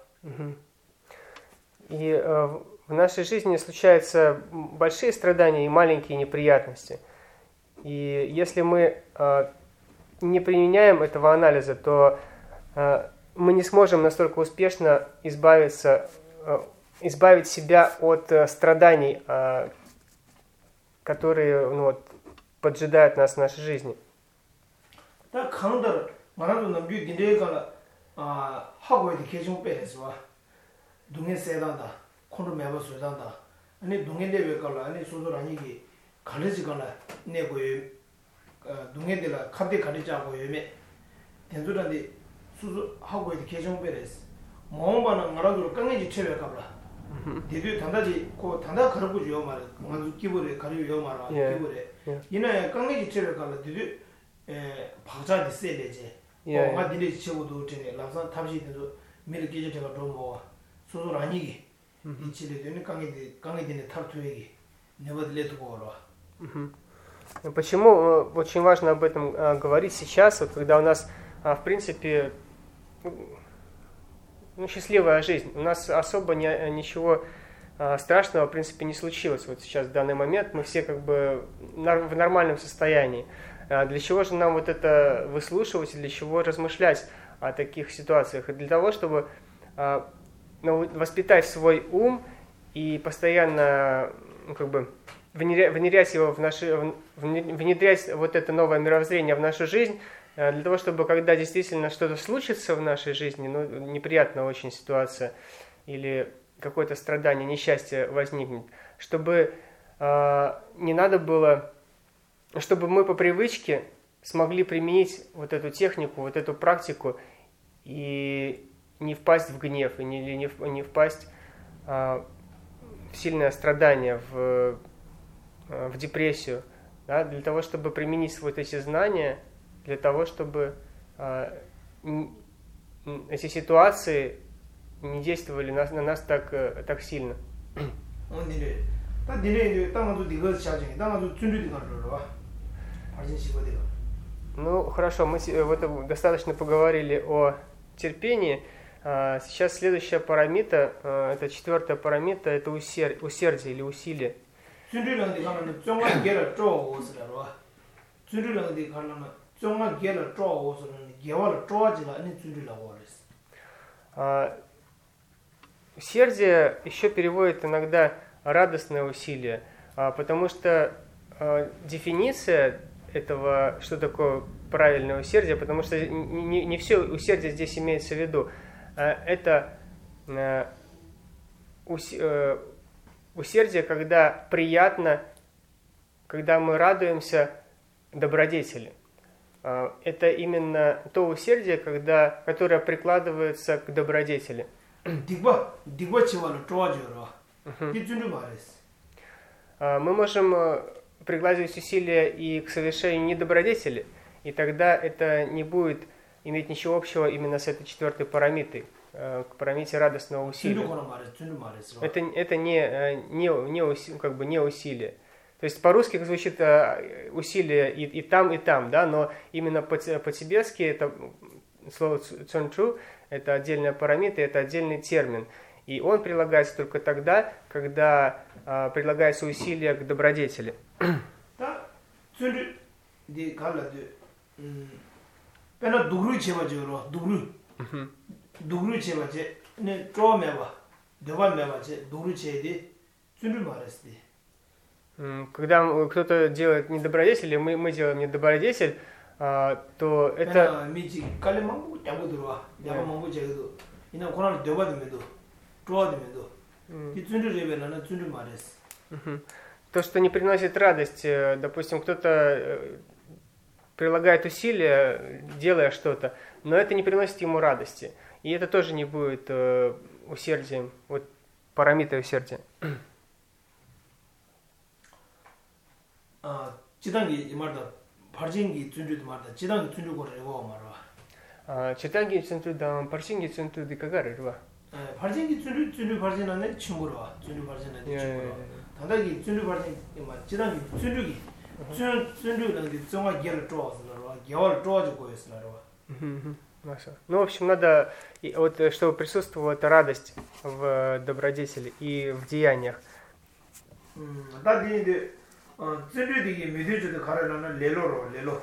И э, в нашей жизни случаются большие страдания и маленькие неприятности. И если мы э, не применяем этого анализа, то э, мы не сможем настолько успешно избавиться, э, избавить себя от э, страданий, э, которые ну, вот, поджидают нас в нашей жизни. Да, 만화도 남규 딘데가 아 하고 있는 계정 빼서 동네 세단다 콘도 매버 소단다 아니 동네 대회 걸라 아니 소소 아니기 갈르지 걸라 내고 어 동네들아 카드 가르자고 요매 된도란데 수수 하고 있는 계정 빼서 뭐만은 말아도 깡내지 채배 가라 대비 단다지 고 단다 걸고 줘요 말 뭔가 기부를 가려요 말아 기부를 이내 깡내지 채배 가라 대비 에 박자디 세레제 어 마디리 치고도 되네 라서 탑시도 미리 계제가 좀 소소 아니기 이 집에 되는 강에데 강에데 탑투에기 неводлет고 оро. Почему очень важно об этом говорить сейчас, вот, когда у нас, в принципе, ну, счастливая жизнь. У нас особо не, ничего страшного, в принципе, не случилось. Вот сейчас, в данный момент, мы все как бы в нормальном состоянии. Для чего же нам вот это выслушивать, для чего размышлять о таких ситуациях? И для того, чтобы ну, воспитать свой ум и постоянно ну, как бы, внедрять его в наши, внедрять вот это новое мировоззрение в нашу жизнь, для того, чтобы когда действительно что-то случится в нашей жизни, ну, неприятная очень ситуация или какое-то страдание, несчастье возникнет, чтобы э, не надо было, чтобы мы по привычке смогли применить вот эту технику, вот эту практику и не впасть в гнев, и не, не, не впасть э, в сильное страдание, в, э, в депрессию, да, для того, чтобы применить вот эти знания, для того, чтобы э, эти ситуации не действовали на, на нас так, э, так сильно. Ну, хорошо, мы вот достаточно поговорили о терпении. Сейчас следующая парамита, это четвертая парамита, это усердие или усилие. Усердие еще переводит иногда радостное усилие, потому что дефиниция этого, что такое правильное усердие, потому что не, не все усердие здесь имеется в виду. Это усердие, когда приятно, когда мы радуемся добродетели. Это именно то усердие, когда, которое прикладывается к добродетели. Мы можем прикладывать усилия и к совершению недобродетели, и тогда это не будет иметь ничего общего именно с этой четвертой парамитой. к парамите радостного усилия. Это, это не, не, не, уси, как бы не усилие. То есть по-русски звучит усилие и, и там, и там, да, но именно по-тибетски это слово цунчу, это отдельная парамита, это отдельный термин. И он прилагается только тогда, когда а, прилагается усилие к добродетели. Да, когда кто-то делает недобродетель, мы, мы делаем недобродетель, а, то это... То, что не приносит радость, допустим, кто-то прилагает усилия, делая что-то, но это не приносит ему радости. И это тоже не будет усердием, вот парамитой усердия. Читанги марда, парчинги цунджуд марда, читанги цунджу 거래고 말아. Читанги цунджудам, парчинги цунджуд 가가르와. парчин기 цунджу цунджу парчин한테 친구로와. цунджу парчин한테 친구로. 단다기 цунджу парчин 말 читан기 цунджу기. 춘 цунджу는 정말 개를 좋아하더라고. 개월 좋아지고 있으라고. Ну, в общем, надо, вот, чтобы присутствовала эта радость в добродетели и в деяниях. Да, 근데 цунджу디기 медведю 가려는 레로로 레로.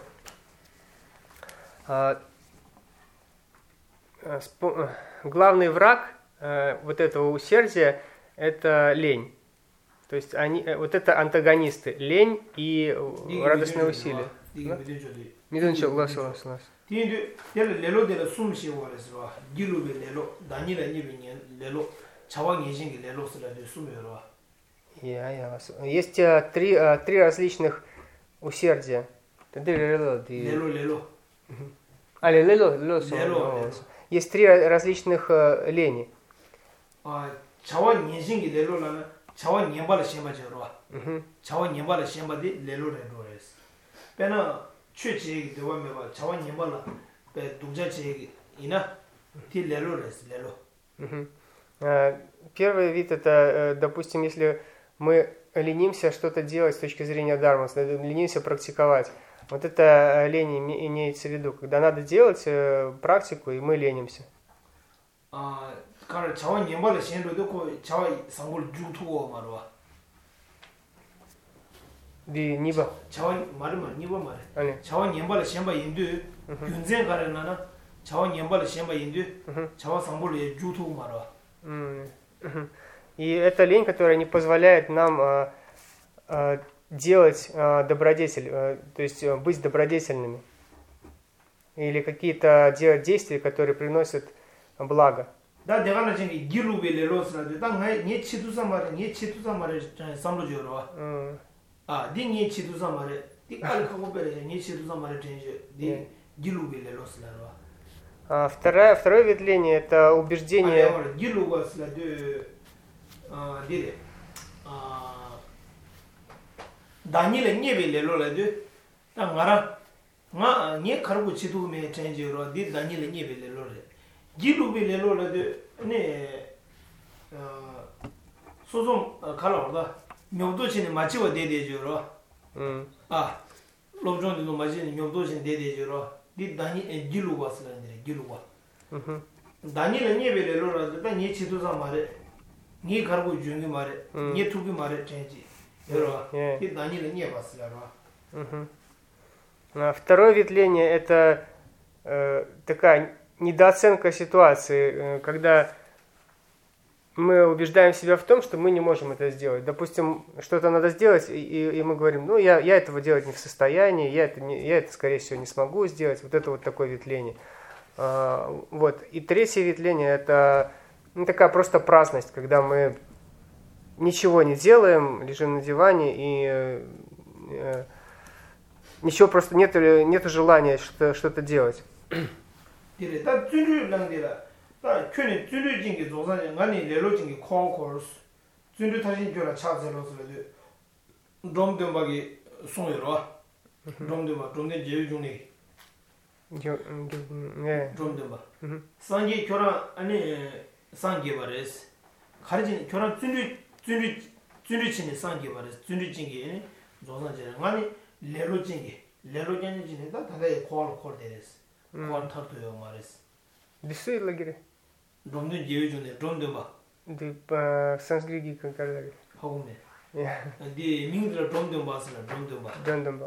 Главный враг э, вот этого усердия – это лень. То есть они, вот это антагонисты – лень и радостное усилие. Медведю гласу гласу. Есть uh, три, uh, три различных усердия. А, лело, лело, есть три различных uh, лени. Первый вид это, допустим, если мы ленимся что-то делать с точки зрения дharma, ленимся практиковать. Вот это лень имеется в виду, когда надо делать практику, и мы ленимся. 디 니바 자원 말은 니바 말. 아니. 자원 연발에 셴바 인도 균쟁 가르나나 자원 연발에 셴바 인도 자원 상불에 주투 말아. И это лень, которая не позволяет нам а, а, делать а, добродетель, а, то есть а, быть добродетельными. Или какие-то делать действия, которые приносят благо. Да, 내가 나중에 기루벨에 로스라도 당 네 치두사 말에 네 치두사 말에 삼로지어로. 음. 아, 네 치두사 말에 띠깔 하고 베레 네 치두사 말에 텐제 네 기루벨에 로스라로. А второе второе вид лени это убеждение. 아, 디레. 아. 다니엘에 녜벨에 로라도 딱 말아. 마, 네 가르고 치두메 텐제로 디 다니엘에 녜벨에 로래. 기루벨에 로라도 네 어, 소송 갈아오다. 명도신이 마치고 대대주로. 음. 아, 로존도 마치니 명도신 대대주로. 디 다니 기루 왔으는데 기루와. 음. 다니엘은 예배래로라도 네 치도사 말에 네 가르고 주는 말에 네 투기 말에 tenji. 여러. 디 다니엘은 예 봤으라로. 음. А второй вид лени это э, такая недооценка ситуации, когда мы убеждаем себя в том, что мы не можем это сделать. Допустим, что-то надо сделать, и, и мы говорим, ну, я, я этого делать не в состоянии, я это, не, я это, скорее всего, не смогу сделать. Вот это вот такой вид лени. А, вот. И третий вид лени – это ну, такая просто праздность, когда мы ничего не делаем, лежим на диване, и э, ничего просто нет, нету желания что-то, что-то делать. 다 큐니 쭈르진기 조사에 아니 레로진기 콩코스 쭈르 타진 줘라 차세로스를 롬dem박이 송여로 롬dem박 롬데 제일 중에 네. 좀 더 봐. 상계 교란 아니 상계 바레스. 가르진 교란 준비 준비 준비 진이 상계 바레스. 준비 진게 조선제 아니 레로 진게. 레로 진이다 다가 콜 콜데레스. 콜 타르토요 마레스. Действительно гире. 좀 더 제외 중에 좀 더 봐. 네, по санскриту как говорили. 하고네. 예. 네, 민들 좀 더 봐서는 좀 더 봐. Рандом.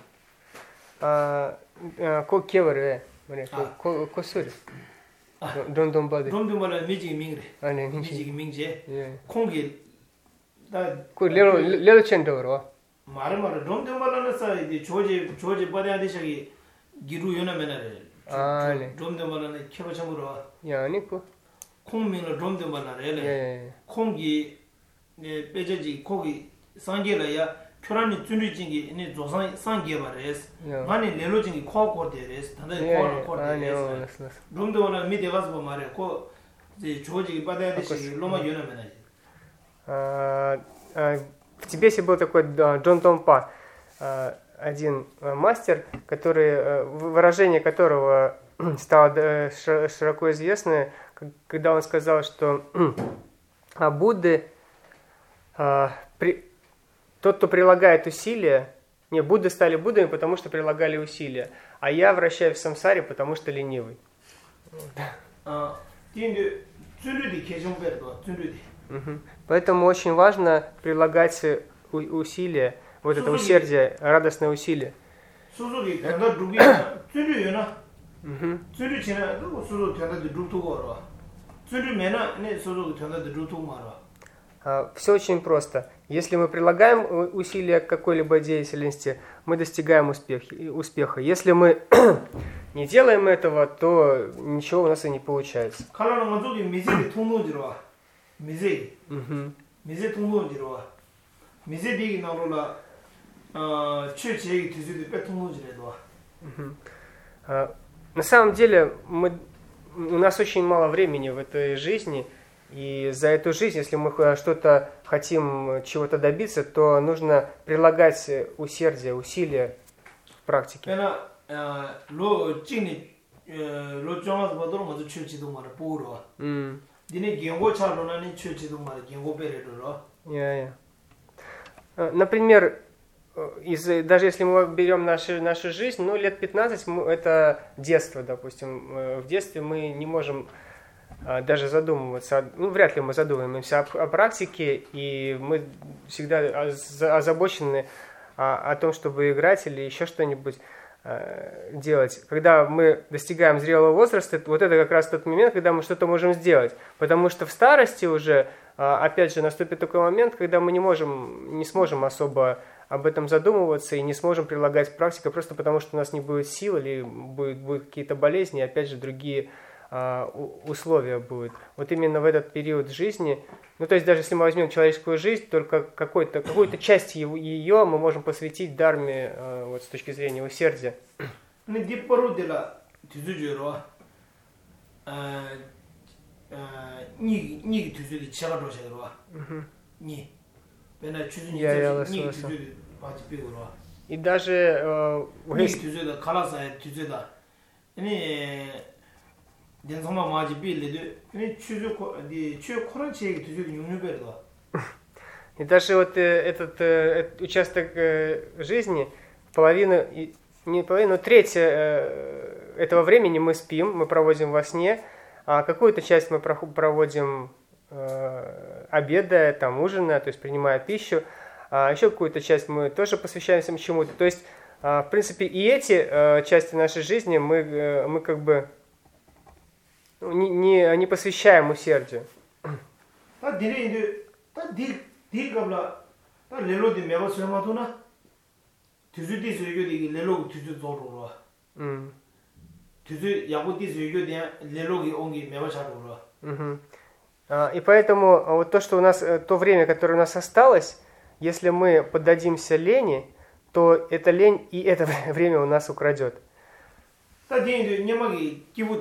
아, 코 케버레. 뭐래? 코 코스르. 런던 바데. 좀 더 말은 미지 민그래. 아니, 미지 민제. 예. 콩기 다 그 레로 레로 첸더로. 말을 말을 좀 더 말하는 사이디 조지 조지 버려야 되셔기 기루 요나면은 아, 네. 좀 더 말하는 캐버cham으로 야, 아니고. 콩민을 좀 더 말하래. 예. 콩기 네 빼저지 거기 상계라야 교란이 준비진기 네 조선 상계 말레스. 아니 레로진기 코코데레스. 단데 코코데레스. 좀 더 말하는 미대 가서 말해. 고 이제 조지 받아야 되시 로마 요나면은. А, в Тибете был такой Джон Томпа, один мастер, который, выражение которого стало широко известно, когда он сказал, что Будды, тот, кто прилагает усилия, не, Будды стали Буддами, потому что прилагали усилия, а я вращаюсь в самсаре, потому что ленивый. Угу. Поэтому очень важно прилагать усилия, вот это усердие, радостное усилие. Угу. Все очень просто. Если мы прилагаем усилия к какой-либо деятельности, мы достигаем успеха. Если мы не делаем этого, то ничего у нас и не получается. 미제 미제 통로지로 미제 되기 나로라 어 최제기 뒤지도 빼통로지래도. На самом деле мы, у нас очень мало времени в этой жизни, и за эту жизнь, если мы что-то хотим, чего-то добиться, то нужно прилагать усердие, усилия в практике. Mm. Yeah, yeah. Например, из, даже если мы берем нашу, нашу жизнь, ну, лет пятнадцать, мы, это детство, допустим. В детстве мы не можем даже задумываться, ну, вряд ли мы задумываемся о, о практике, и мы всегда озабочены о, о том, чтобы играть или еще что-нибудь делать. Когда мы достигаем зрелого возраста, вот это как раз тот момент, когда мы что-то можем сделать. Потому что в старости уже, опять же, наступит такой момент, когда мы не можем, не сможем особо об этом задумываться и не сможем прилагать практику, просто потому что у нас не будет сил или будет, будут какие-то болезни, и опять же другие а, условия будут. Вот именно в этот период жизни, ну то есть даже если мы возьмем человеческую жизнь, только какой-то, какую-то часть его, ее мы можем посвятить дарме а, вот, с точки зрения усердия. Я, я и даже э, и даже вот э, этот, э, этот участок э, жизни, половину, не половину, треть э, этого времени мы спим, мы проводим во сне, а какую-то часть мы проводим э, обедая, там, ужиная, то есть принимая пищу, а еще какую-то часть мы тоже посвящаемся чему-то. То есть, э, в принципе, и эти э, части нашей жизни мы, э, мы как бы не, не, не посвящаем усердию. Mm. Угу. А, и поэтому вот то, что у нас, то время, которое у нас осталось, если мы поддадимся лени, то эта лень и это время у нас украдет. Кибу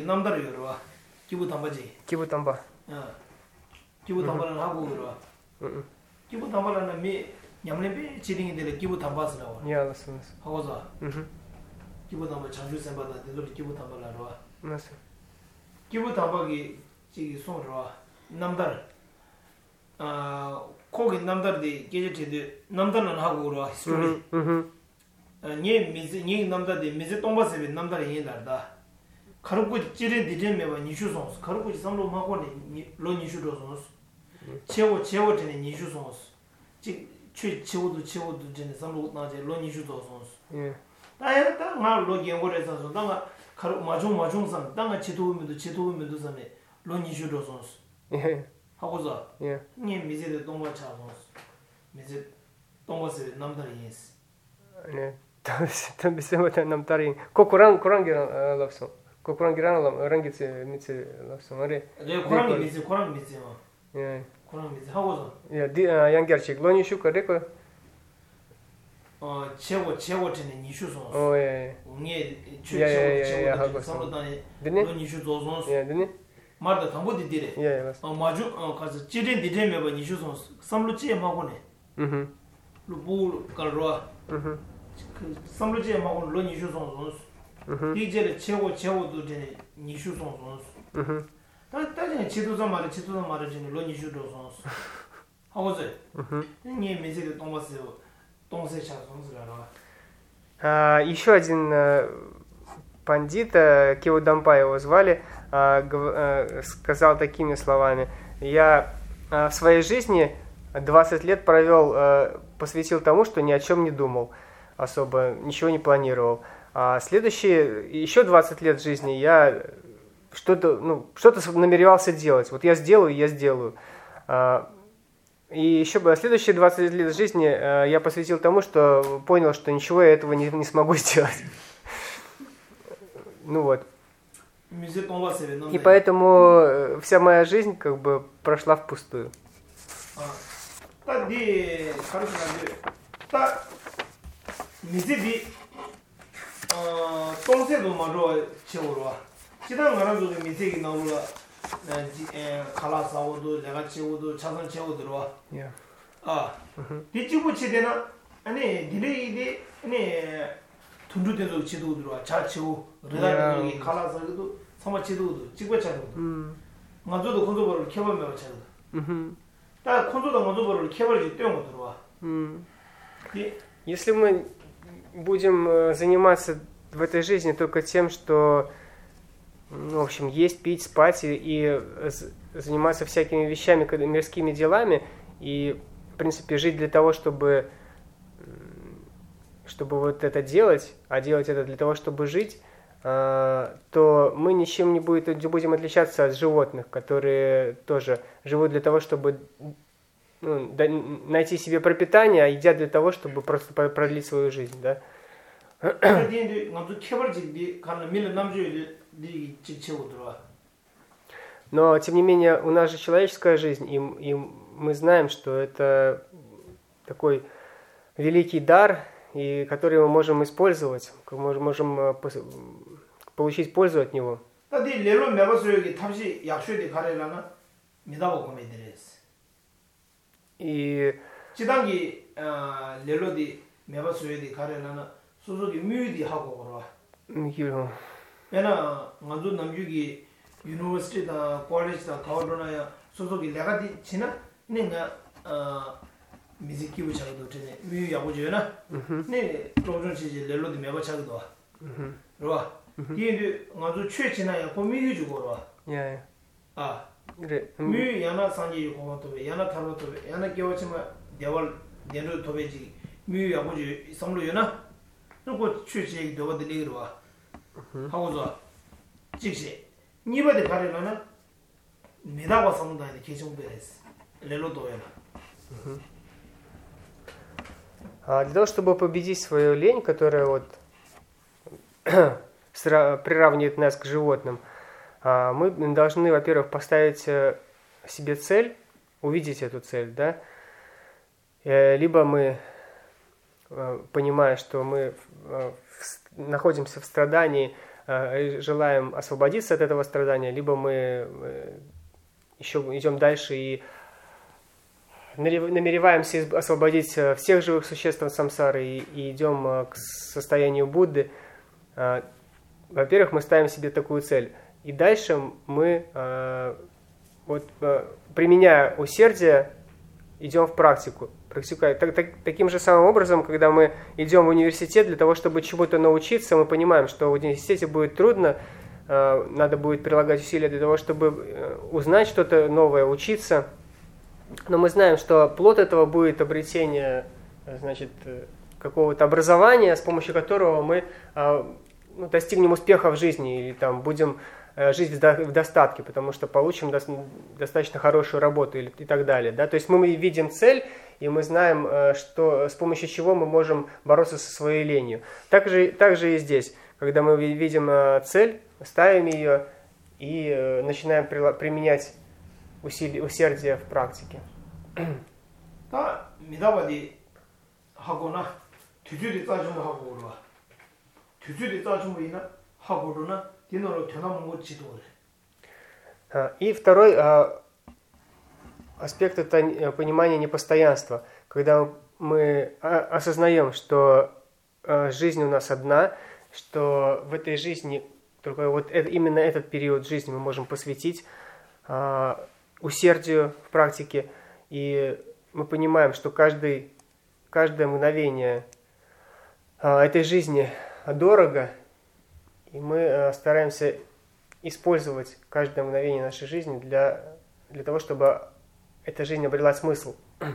тамба. Кибу тамбалан 하고 그러. Кибу тамбалан 미 냠레베 지링이들 кибу тамбас라고. Я ласунас. 하고서. 기부 담바 장주 셈바다 데도 기부 담바라로 맞아. 기부 담바기 지기 손으로 남달 아 거기 남달이 계제티도 남달은 하고 그러 스토리 음. 니 미지 니 남달이 미지 동바세비 남달이 인다다 가르고 찌르 디제메바 니슈송스 가르고 삼로 마고니 로 니슈로송스 최고 최고 전에 니슈송스 지 최 최고도 최고도 전에 삼로 나제 로 니슈도송스 예. 다야 다 로기 연구에서 나가 가르 마중 마중상 땅아 지도면도 지도면도 전에 로 니슈도송스 예. 하고서 예. 니 미지도 동바 차송스 미지 동바세 남달이 예스 네. Там без этого нам тари. Кокуран курангиран лапсо. Кокурангиран лам рангице мице лапсо. Мари. 네 코랑 미지 코랑 미지 뭐 예. 코랑 미지 하고서 야, 디 양결식 로니 슈카 데코. 어 최고 최고 전에 니슈송스 어 예. 웅예 예, 예, 최고 예, 최고 하고 삼로단에 드네? 로 니슈도송스 예, 드니? 말다 담보디 디레 예, 맞. 어 마주 어 가서 찌린 디제메바 니슈송스 삼로지에 마고네 음. 루부 갈로아 음. 그 삼로지에 마고 로 니슈송스 음. 이제는 최고 최고도 전에 니슈송스 음. 다 따지는 지도자 말에 지도자 말에 전에 로 니슈도송스 하고서 음. 니 미지도 동바스 동세 차송스라라 А, еще один а, пандит, а, Кеудампа его звали, а, гв- а, сказал такими словами: я а, в своей жизни двадцать лет провел, а, посвятил тому, что ни о чем не думал особо, ничего не планировал. А следующие еще двадцать лет жизни я что-то, ну, что-то намеревался делать. Вот я сделаю, я сделаю. А, И еще бы следующие двадцать лет жизни э, я посвятил тому, что понял, что ничего я этого не, не смогу сделать. Ну вот. 미지 동바세 И поэтому э, вся моя жизнь как бы прошла впустую. 딱네 가르쳐가지고 딱 미지비 어 동세도 말로 치우러 지난 가라도 미지기 나오라 에 칼라사오도 내가 치우도 차선 치우 들어와 Yeah. 아 뒤집어 치되나 아니 디레이디 아니 둔두대도 치도 들어와 잘 치우 그러다 여기 칼라사도 삼아 치도도 찍고 차도 Mm. 먼저도 콘도버를 켜보면 차도 Мгм. 딱 콘도도 콘도버를 켜버리지 떼어 들어와 М. 이 Если мы будем э, заниматься в этой жизни только тем, что, ну, в общем, есть, пить, спать и, и з- заниматься всякими вещами, когда- мирскими делами, и, в принципе, жить для того, чтобы, м, чтобы вот это делать, а делать это для того, чтобы жить, а, то мы ничем не будет- не будем отличаться от животных, которые тоже живут для того, чтобы, ну, да- найти себе пропитание, а едят для того, чтобы просто по- продлить свою жизнь, да? 근데 먼저 켜버리지 네 가는 밀을 남주에 네 치우 들어와 Но, тем не менее, у нас же человеческая жизнь, и, м- и мы знаем, что это такой великий дар, и который мы можем использовать, мы можем, можем э, пос- получить пользу от него. 근데 레로 매버스에게 탑시 약수에 가래라나 미다고 고민들했어 И 지단기 어 레로디 매버스에 가래라나 소속이 뮤디 하고 그러와 м, Юрий, 얘나 먼저 남주기 유니버시티다 콜리지다 가오르나야 소속이 내가디 지나 내가 어 미지 기부 차도 되네 뮤 야고지나 네 로존치지 레로디 매버 차도 мгм. 그러와 이게 먼저 최지나야 고민이 주고 그러와 Я- я. 아 Ре- м, 뮤 야나 산지 고마토베 야나 타로토베 야나 겨워치마 대월 내로 도베지 뮤 야고지 성로요나 그리고 최지 너가 들리기로와 하고서 즉시 니버데 가려면 미다고 성다에 계정배했어 레로도야 А для того, чтобы победить свою лень, которая вот сра- приравнивает нас к животным, а, мы должны, во-первых, поставить э, себе цель, увидеть эту цель, да, Э, либо мы, э, понимая, что мы э, в с- находимся в страдании, э, и желаем освободиться от этого страдания, либо мы э, еще идем дальше и нарев- намереваемся изб- освободить э, всех живых существ от самсары и, и идем э, к состоянию Будды, Во-первых, мы ставим себе такую цель. И дальше мы, вот, применяя усердие, идем в практику. Практикуя. Так, так, таким же самым образом, когда мы идем в университет для того, чтобы чему-то научиться, мы понимаем, что в университете будет трудно, надо будет прилагать усилия для того, чтобы узнать что-то новое, учиться. Но мы знаем, что плод этого будет обретение, значит, какого-то образования, с помощью которого мы ну, достигнем успеха в жизни или там, будем жить в достатке, потому что получим достаточно хорошую работу и так далее. Да? То есть мы видим цель, и мы знаем, что, с помощью чего мы можем бороться со своей ленью. Так же, так же и здесь, когда мы видим цель, ставим ее и начинаем применять усилие, усердие в практике. Да, 미다바디 하고나 뒤줄이 짜주면 하고 그러와. 뒤줄이 짜주면 이나 하고로나 디노로 되나면 못 지도래. И второй а, аспект — это понимание непостоянства, когда мы осознаем, что жизнь у нас одна, что в этой жизни только вот это, именно этот период жизни мы можем посвятить а, усердию в практике, и мы понимаем, что каждый, каждое мгновение а, этой жизни дорого, и мы а, стараемся использовать каждое мгновение нашей жизни для, для того, чтобы эта жизнь обрела смысл.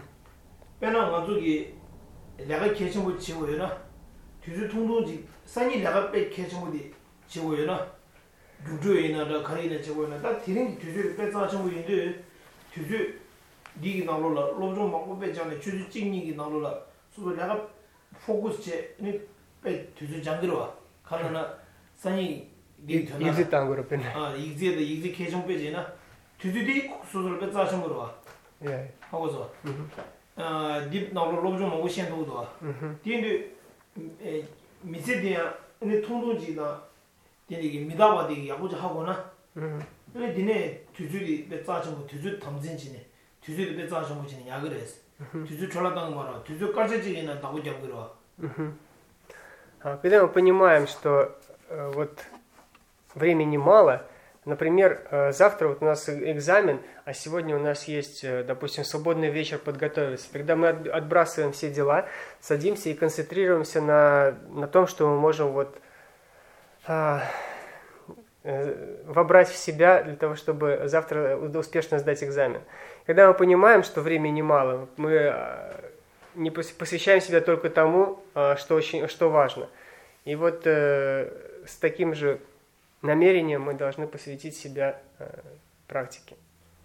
이제 땅으로 빼네. 아, 이제도 이제 계정 빼지나. 뒤뒤뒤 소소를 빼자신 거로 와. 예. 하고서. 아, 딥 나로 로좀 먹고 신도도 와. 뒤인데 에 미세디야 네 통도지나 뒤이게 미다바디 야고지 하고나. 음. 근데 뒤네 뒤뒤뒤 빼자신 거 뒤뒤 탐진지네. 뒤뒤뒤 빼자신 거 지네 약을 했어. 뒤뒤 졸라당 말아. 뒤뒤 깔짝지기나 나고 잡으러 와. А когда мы понимаем, что э, вот времени мало, например, э, завтра вот у нас экзамен, а сегодня у нас есть, э, допустим, свободный вечер подготовиться, тогда мы от, отбрасываем все дела, садимся и концентрируемся на, на том, что мы можем вот э, э, вобрать в себя для того, чтобы завтра успешно сдать экзамен. Когда мы понимаем, что времени мало, мы э, не посвящаем себя только тому, э, что, очень, что важно. И вот э, с таким же намерением мы должны посвятить себя э, практике.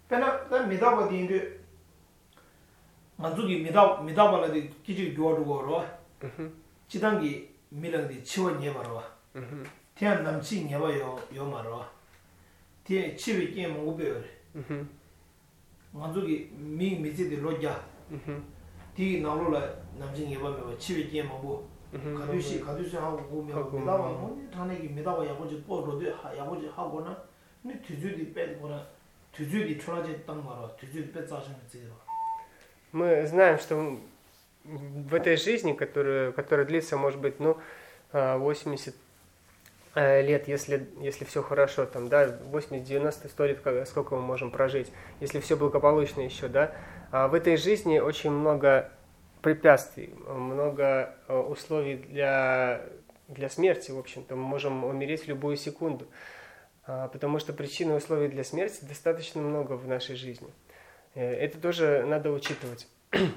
가두시 가두시 하고 보면 미다와 뭐 단에게 미다와 야고지 뽀로도 야고지 하고나 근데 뒤주디 빼거나 뒤주디 출하지 땅 말아 뒤주디 빼자시면 되죠. Мы знаем, что в этой жизни, которая, которая длится, может быть, ну, восемьдесят лет, если, если все хорошо, там, да, восемьдесят, девяносто, сто лет, сколько мы можем прожить, если все благополучно еще, да, а в этой жизни очень много препятствий, много условий для, для смерти, в общем-то, мы можем умереть в любую секунду, потому что причин и условий для смерти достаточно много в нашей жизни. Это тоже надо учитывать.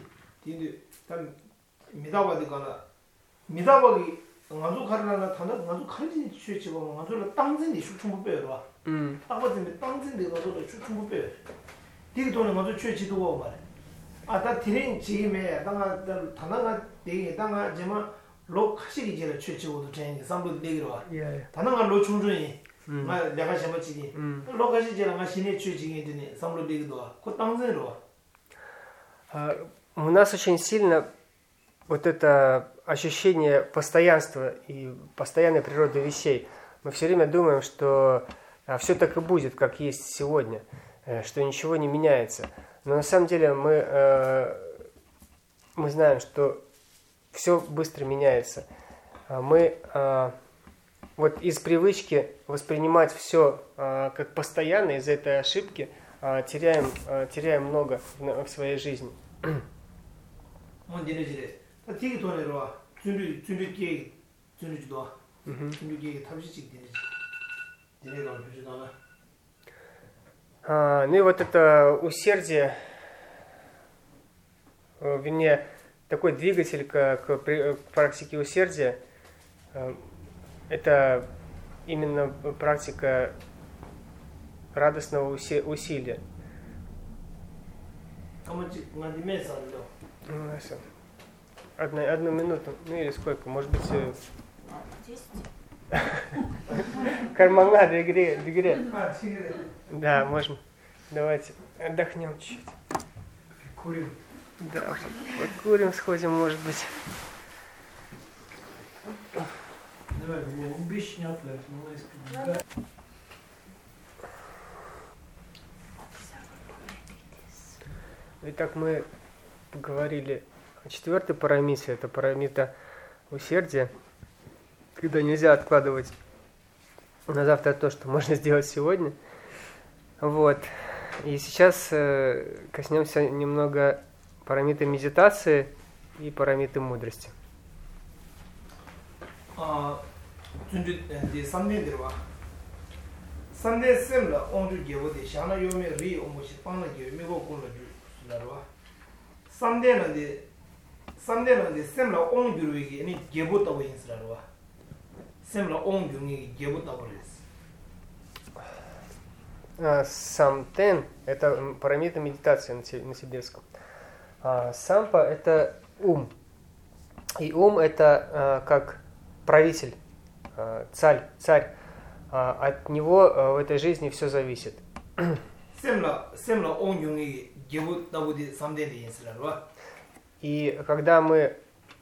아다 티린 지임에 당아 단아가 되게 당아 제마 로 카시기 제를 최초도 전에 삼도 되기로 와. 예. 단아가 로 충분히 아 내가 셔버지기. 로 카시 제랑 신의 최징이 되니 삼도 되기도 와. 그 당선으로 와. А у нас очень сильно вот это ощущение постоянства и постоянной природы вещей. Мы все время думаем, что все так и будет, как есть сегодня, что ничего не меняется. Но на самом деле мы, э, мы знаем, что все быстро меняется. Мы э, вот из привычки воспринимать все а, как постоянно, из-за этой ошибки а, теряем, а, теряем много в, в своей жизни. Он делает. А ты кто не рва? Цунду цунду ке цунду чудо. Цунду ке табжичик делает. Делает он чудо. А, ну и вот это усердие, вернее, такой двигатель к, к, к практике усердия, это именно практика радостного уси, усилия. Одну, одну минуту, ну или сколько, может быть... Кармана в игре, в игре. Да, можем. Давайте отдохнем чуть-чуть. Курим. Да, покурим, сходим, может быть. Давай, убежь, не отвлекай. Итак, мы поговорили о четвертой парамите, это парамита усердия, когда нельзя откладывать на завтра то, что можно сделать сегодня. Вот. И сейчас э, коснемся немного парамиты медитации и парамиты мудрости. А, ди самне дерва. Самне семла онду геводи шана йоме ри омоши панна ге миго колла 주 суларва. Самне ди самне ди семла онду ру이기 아니 게보다고 인스라와. семла онду 니 게보다고 그랬어. Самтен – это парамита медитации на сибирском. А сампа – это ум. И ум – это как правитель, царь, царь. От него в этой жизни все зависит. И когда мы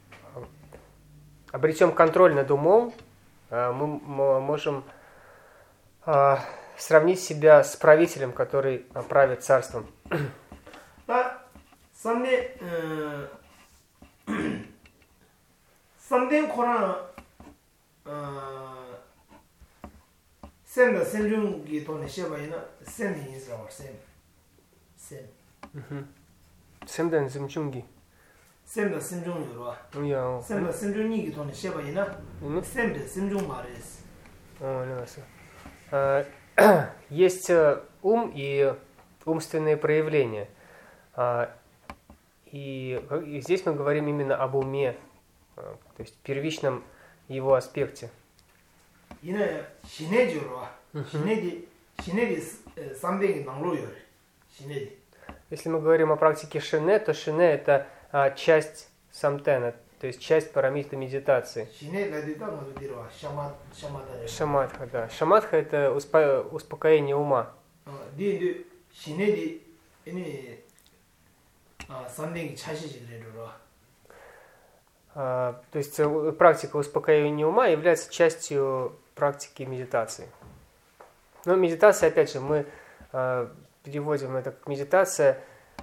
обретем контроль над умом, мы можем сравнить себя с правителем, который правит царством. Да, самне, самне Коран, семда сем중기 돈에 셔봐이나 셈이 있어, 셈, 셈. Семдан семчунги. семда сем중으로. 야. семда сем중기 돈에 셔봐이나 셈데 сем중 말이스. 어, 알았어. Есть ум и умственные проявления. И здесь мы говорим именно об уме, то есть первичном его аспекте. Если мы говорим о практике шине, то шине – это часть самтена, то есть часть парамиты медитации. Шаматха, да. Шаматха – это успо- успокоение ума. А, то есть практика успокоения ума является частью практики медитации. Но медитация, опять же, мы а, переводим это как медитация.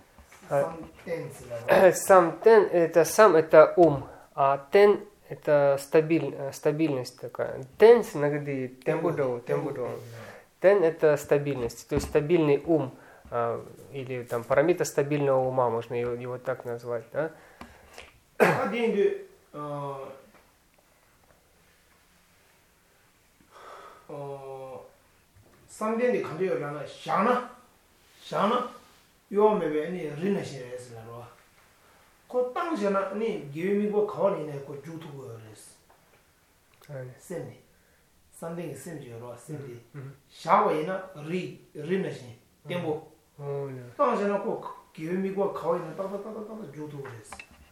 Сам тен это сам это ум, а тен это стабиль, стабильность такая. Тен иногда тембудо, тембудо. Тен это стабильность, то есть стабильный ум а, или там парамита стабильного ума, можно его, его так назвать, да? Самден이 간대요라나 샤나 샤나 요메베니 리나시레스라로 그 땅잖아 니 기미고 가원이네 그 주투고레스 셈니 samdeng semji ro semdi shawa ina ri rinashi tembo ta jana ko gyumi go kawai ta ta ta ta judo рес.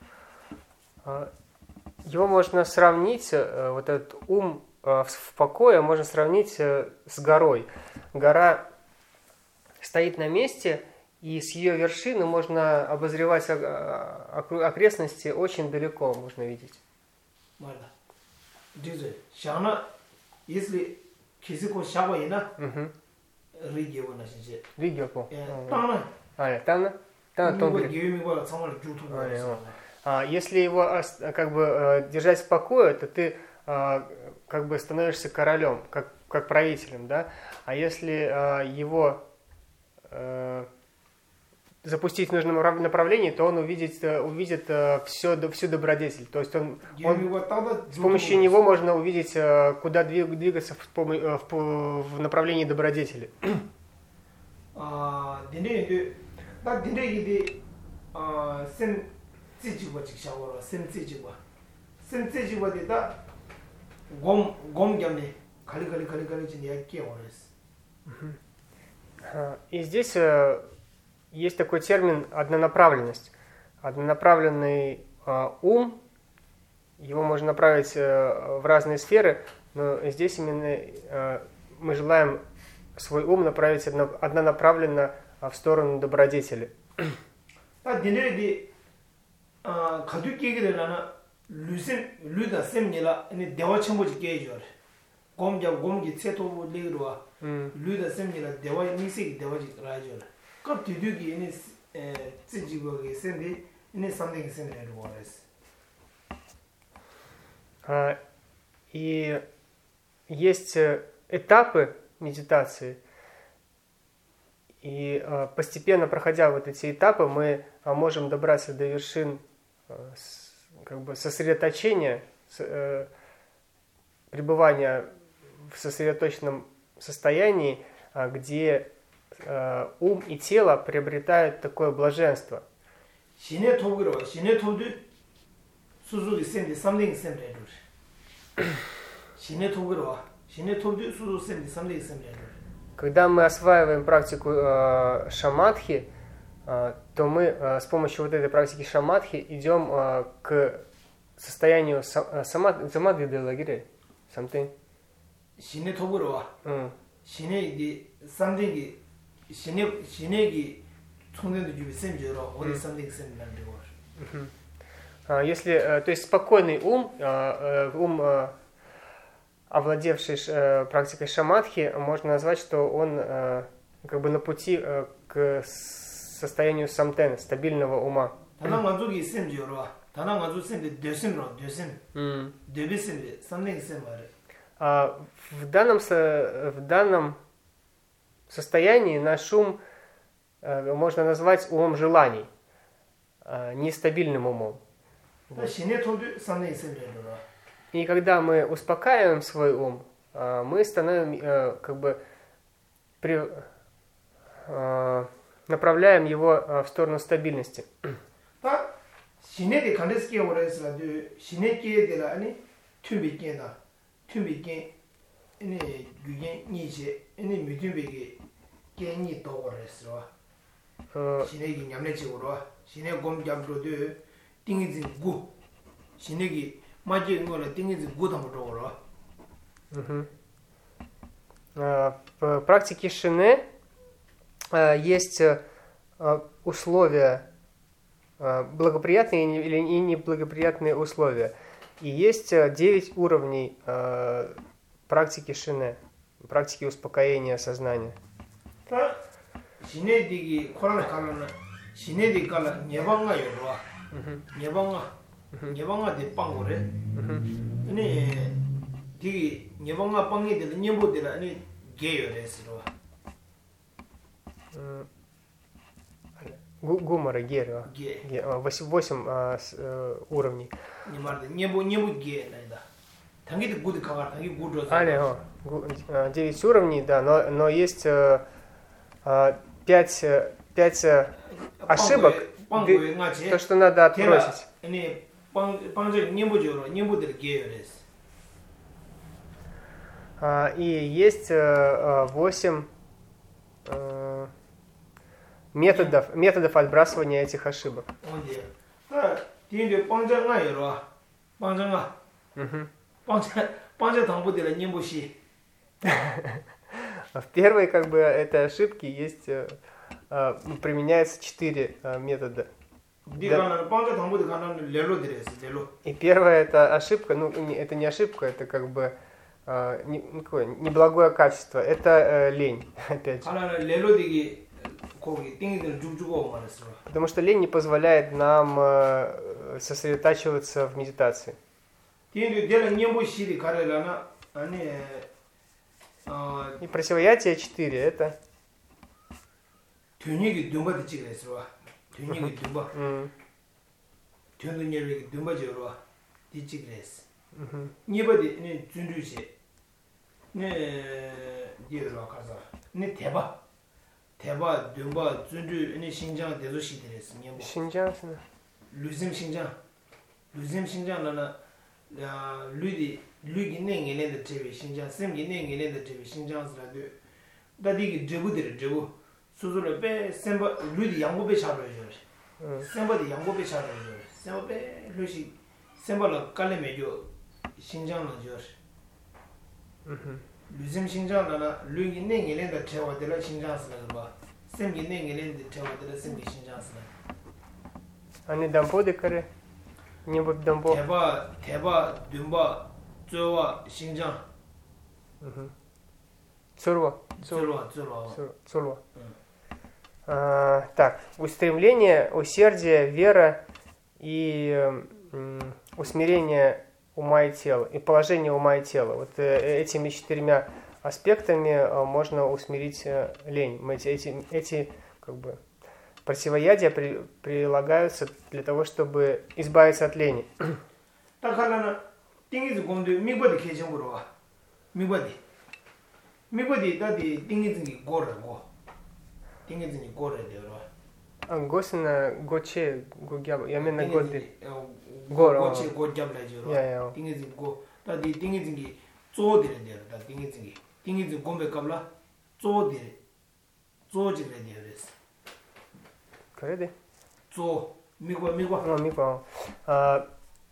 Его можно сравнить, вот этот ум в покое можно сравнить с горой. Гора стоит на месте, и с ее вершины можно обозревать окрестности очень далеко, можно видеть. Если кизико шавайна, ригио на синже. Ригио по. Тана. А, тана. Тана тонгри. А если его как бы держать в покое, то ты как бы становишься королем, как, как правителем, да? А если его запустить в нужном направлении, то он увидит, увидит все, всю добродетель. То есть он, он, с помощью него можно увидеть, куда двигаться в, в, в направлении добродетели. И здесь есть такой термин однонаправленность. Однонаправленный э, ум, его можно направить э, в разные сферы, но здесь именно э, мы желаем свой ум направить одно, однонаправленно э, в сторону добродетели. И есть этапы медитации, и постепенно проходя вот эти этапы, мы можем добраться до вершин как бы сосредоточения, пребывания в сосредоточенном состоянии, где ум и тело приобретают такое блаженство. Когда мы осваиваем практику э, шамадхи, э, то мы э, с помощью вот этой практики шамадхи идем э, к состоянию самадхи, самадхи де лагире, something. Если, то есть спокойный ум, ум, овладевший практикой шамадхи, можно назвать, что он как бы на пути к состоянию самтен, стабильного ума. А в данном, в данном состоянии наш ум можно назвать умом желаний, нестабильным умом. Вот. И когда мы успокаиваем свой ум, мы становим, как бы, при, направляем его в сторону стабильности. В практике шине есть условия, благоприятные или неблагоприятные условия. И есть девять уровней практики шине, практики успокоения сознания. Гумара, геро. Восемь уровней. Девять уровней, да, но, но есть пять, пять ошибок, то, что надо отбросить. И есть восемь методов, методов отбрасывания этих ошибок. В первой, как бы, этой ошибке есть, применяется четыре метода. И первая это ошибка, ну это не ошибка, это как бы не, какое, неблагое качество, это лень, опять же. Потому что лень не позволяет нам сосредотачиваться в медитации. Тинду дела небо сиди карелана, они а И противоядие четыре это тюниги думба дичигресва. Тюниги думба. м, Тюнду нерви думба жорва. Дичигрес. мгм. Небоди не 준주시. 네 디르와 가자. 네 대바. 대바 дум바 준주 네 신장 대도시 되랬어. 뭐 Шинджансена. 루즘 신장. 루즘 신장나나 야 루디 루기 냉에레데 제비 신장 셈기 냉에레데 제비 신장스라도 다디기 제부들 제부 수수를 빼 셈바 루디 양고배 차려줘. 음. 셈바디 양고배 차려줘. 셈바베 루시 셈바라 깔레메죠. 신장을 줘. мгм. 루즘 신장나나 루기 냉에레데 제와들 신장스라도 봐. 셈기 냉에레데 제와들 셈기 신장스라. Они дамбодикари. Небо дамбо. 대바 대바 듬바 쪼와 신장 Мгм. Цурва. Цурва. 쪼와 쪼와 Цур- Цурва. М. А, так, устремление, усердие, вера и м, усмирение ума и тела, и положение ума и тела. Вот э, этими четырьмя аспектами э, можно усмирить э, лень. Мы Эти, эти, эти как бы, противоядия при- прилагаются для того, чтобы избавиться от лени. 딱 하나는 띵이즈 공도 미버디 계정으로 와 미버디 미버디 다디 띵이즈니 고르고 띵이즈니 고르 되어 А Госина, Гоче, Гугяба, я именно Годы. 고르, 어. 고치 고잡라지로 야, 야. 띵이즈 고 다디 띵이즈니 쪼디를 되어 다 띵이즈니 띵이즈 공배 갑라 쪼디 쪼지를 되어스 Кореды? 쪼 미고 미고 Ну, Мико. А,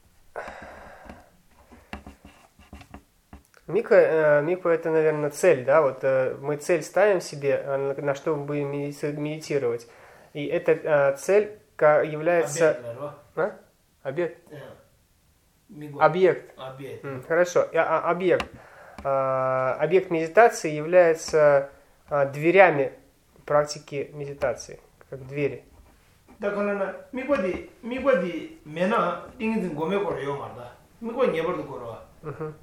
Мико, э, Мико это, наверное, цель, да, вот э, мы цель ставим себе, э, на на что мы будем меди- медитировать. И эта э, цель ка- является... объект А? Объект? 미고 Объект. объект М, Хорошо, А- а- объект. А, Объект медитации является а, дверями практики медитации, как двери. 딱 하나는 미고디 미고디 메나 띵이즈 고메 고려요 말다 미고 네버도 고려 Мгм.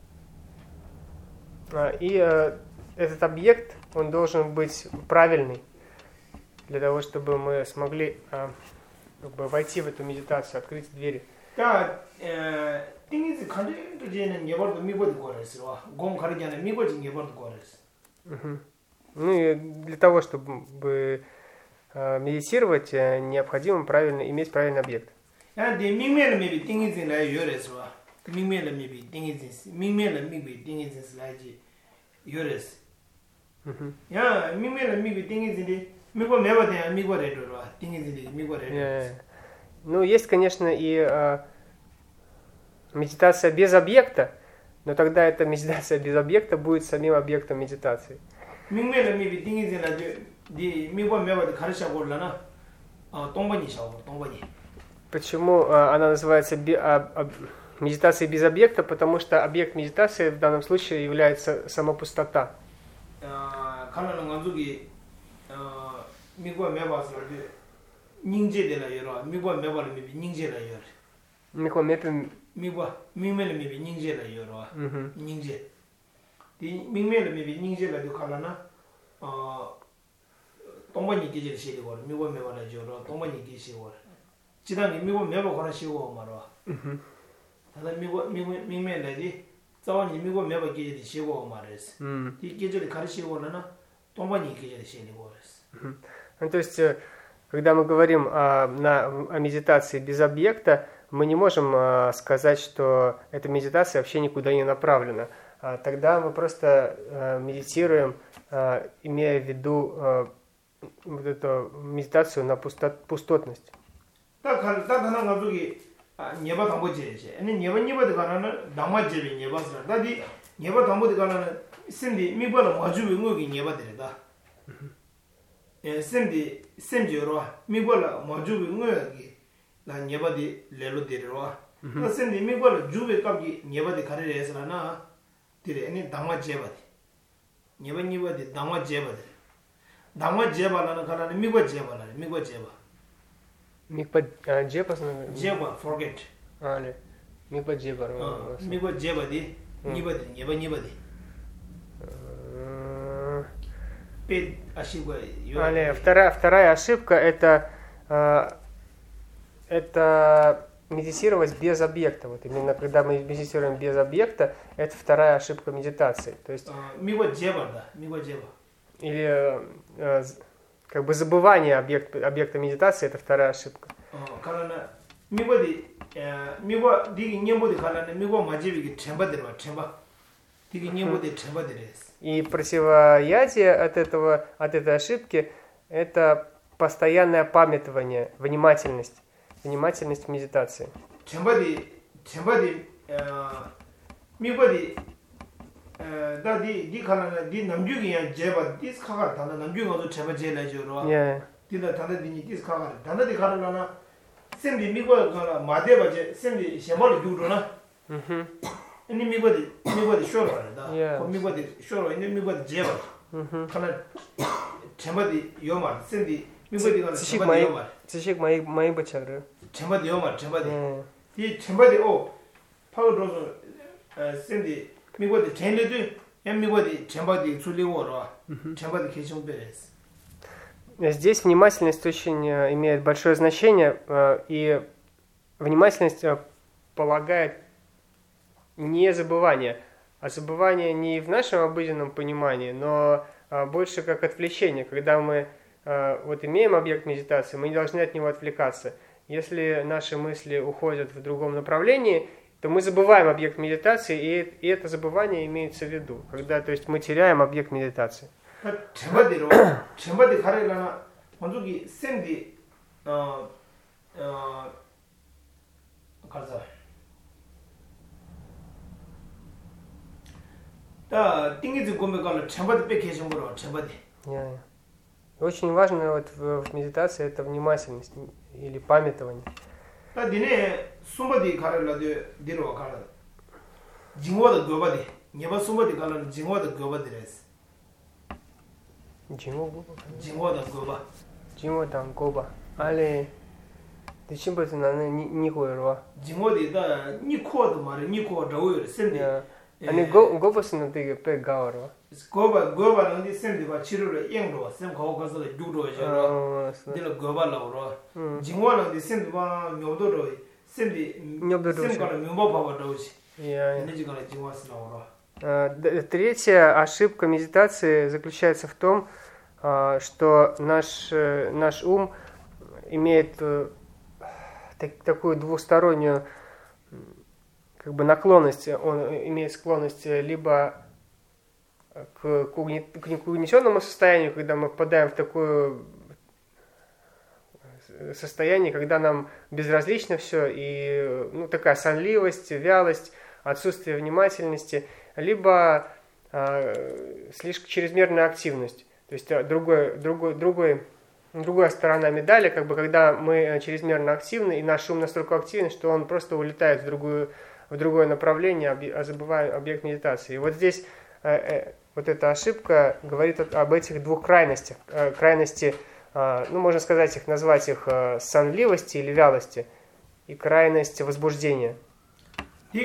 А, И э, этот объект, он должен быть правильный, для того, чтобы мы смогли а, как бы войти в эту медитацию, открыть двери. 다 띵이즈 간지도 제는 네버도 미고디 고려스로 공 가르기는 미고지 네버도 고려스 Мгм. Ну и для того, чтобы а, медитировать, э, необходимо правильно иметь правильный объект. 야 데 미메르 미비 띵이즈 라 요레스로 미메르 미비 띵이즈 미메르 미비 띵이즈 라지 요레스 Мгм. 야 미메르 미비 띵이즈디 미고 메버데 미고 레도로 띵이즈디 미고 레도 Э, Ну, есть, конечно, и а, медитация без объекта, но тогда эта медитация без объекта будет самим объектом медитации. 미메르 미비 띵이즈 라지 디 미고 메버데 가르샤 골라나 어 동번이 샤오 동번이 Почему а, она называется би- а- об- медитацией без объекта? Потому что объект медитации в данном случае является сама пустота. 아 가나는 간족이 어 미고 메바스라지 닝제데라 여러 미고 메바르 미비 닝제라 여러 Михо мепим- 미고 미메르 미비 닝제라 여러 Мгм. 닝제 디 미메르 미비 닝제라도 가나나 어 동번이 기질 시리고 미고 메바라 저러 동번이 기시고 지단이 미고 메바 거라 시고 말어 Мгм. 다다 미고 미고 미메르디 자원이 미고 메바 기질 시고 말했어 М. 이 기질이 가르시고는 동번이 기질 시리고 그랬어 Ну, то есть, э, когда мы говорим о, на- о медитации без объекта, мы не можем а, сказать, что эта медитация вообще никуда не направлена. А тогда мы просто а, медитируем, а, имея в виду а, вот эту медитацию на пусто- пустотность. 딱 한, 딱 하나 가족이 아, 예바 담보지지. 아니 예바 예바도 가나는 남아지비 예바스라. 다디 예바 담보도 가나는 신디 미바라 마주비 응어기 예바들이다. 예, 신디 신지로 미바라 마주비 응어기 나 예바디 레로데로. 그 신디 미바라 주비 값기 예바디 가르레스라나. 디레 아니 담아제바디. 예바 예바디 담아제바디. 담아제바라는 가나는 미바 제바라. 미바 제바. Микпа- а, джепас, наверное? 제바 forget. А, ли. Миба джеба. Миба джеба ди, ниба ди, неба ниба ди. Пять ошибка. А, вторая, вторая ошибка это, это медитировать без объекта. Вот именно когда мы медитируем без объекта, это вторая ошибка медитации. То есть, миба джеба, да, миба джеба. Или как бы забывание объекта, объекта медитации, это вторая ошибка. И противоядие от этого, от этой ошибки это постоянное памятование, внимательность, внимательность в медитации. da di di khala di namju gi ya jeba dis khaga ta namju ga do cheba je la jo ro yeah di da ta di ni dis khaga da na di khala na sem di mi go ga ma de ba je sem di shema lu ju ro na mhm ni mi go di mi go di sho ro da yeah ko mi go di sho ro ni mi go di jeba mhm khala cheba di yo ma sem di mi go di ga cheba di yo ma chishik mai mai bacha ro cheba di yo ma cheba di di cheba di o pa ro ro sem di 미고디 텐데도 미고디 쳔바디 출리워로 쳔바디 계정베레스. Здесь внимательность очень имеет большое значение, и внимательность полагает не забывание, а забывание не в нашем обыденном понимании, но больше как отвлечение. Когда мы вот имеем объект медитации, мы не должны от него отвлекаться. Если наши мысли уходят в другом направлении, то мы забываем объект медитации, и, и это забывание имеется в виду, когда, то есть, мы теряем объект медитации. Yeah. Очень важно вот в, в медитации это внимательность или памятование. 다 니네 숨바디 가르라데 디로 가르 징워도 고바디 네바 숨바디 가르는 징워도 고바디레스 징워 징워도 고바 징워도 고바 알레 대신부터 나는 니고여와 징워디다 니코도 말이 니코 저우여 셈데 아니 고 고바스는 되게 빼가어로 고바 고바는 디 셈데 바 치료를 영로 셈 거고 가서 주도죠 딜 고바라로 징워는 디 셈데 바 뇨도로 셈데 셈 거는 묘바 바바도지 예 이제가 징워스나로. Третья ошибка медитации заключается в том, что наш наш ум имеет такую двустороннюю как бы наклонность, он имеет склонность либо к, к угнетенному состоянию, когда мы впадаем в такое состояние, когда нам безразлично все, и ну, такая сонливость, вялость, отсутствие внимательности, либо э, слишком чрезмерная активность. То есть другой, другой, другой, другая сторона медали, как бы, когда мы чрезмерно активны, и наш ум настолько активен, что он просто улетает в другую в другое направление, а забывая объект медитации. И вот здесь э, э, вот эта ошибка говорит об этих двух крайностях. Э, крайности, э, ну, можно сказать, их назвать их э, сонливости или вялости, и крайность возбуждения. И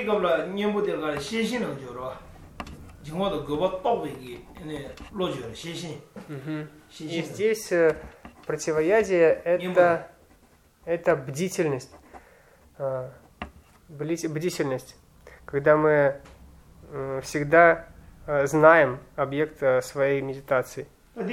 здесь э, противоядие это, это бдительность. Э, Бдительность, когда мы э, всегда э, знаем объект э, своей медитации.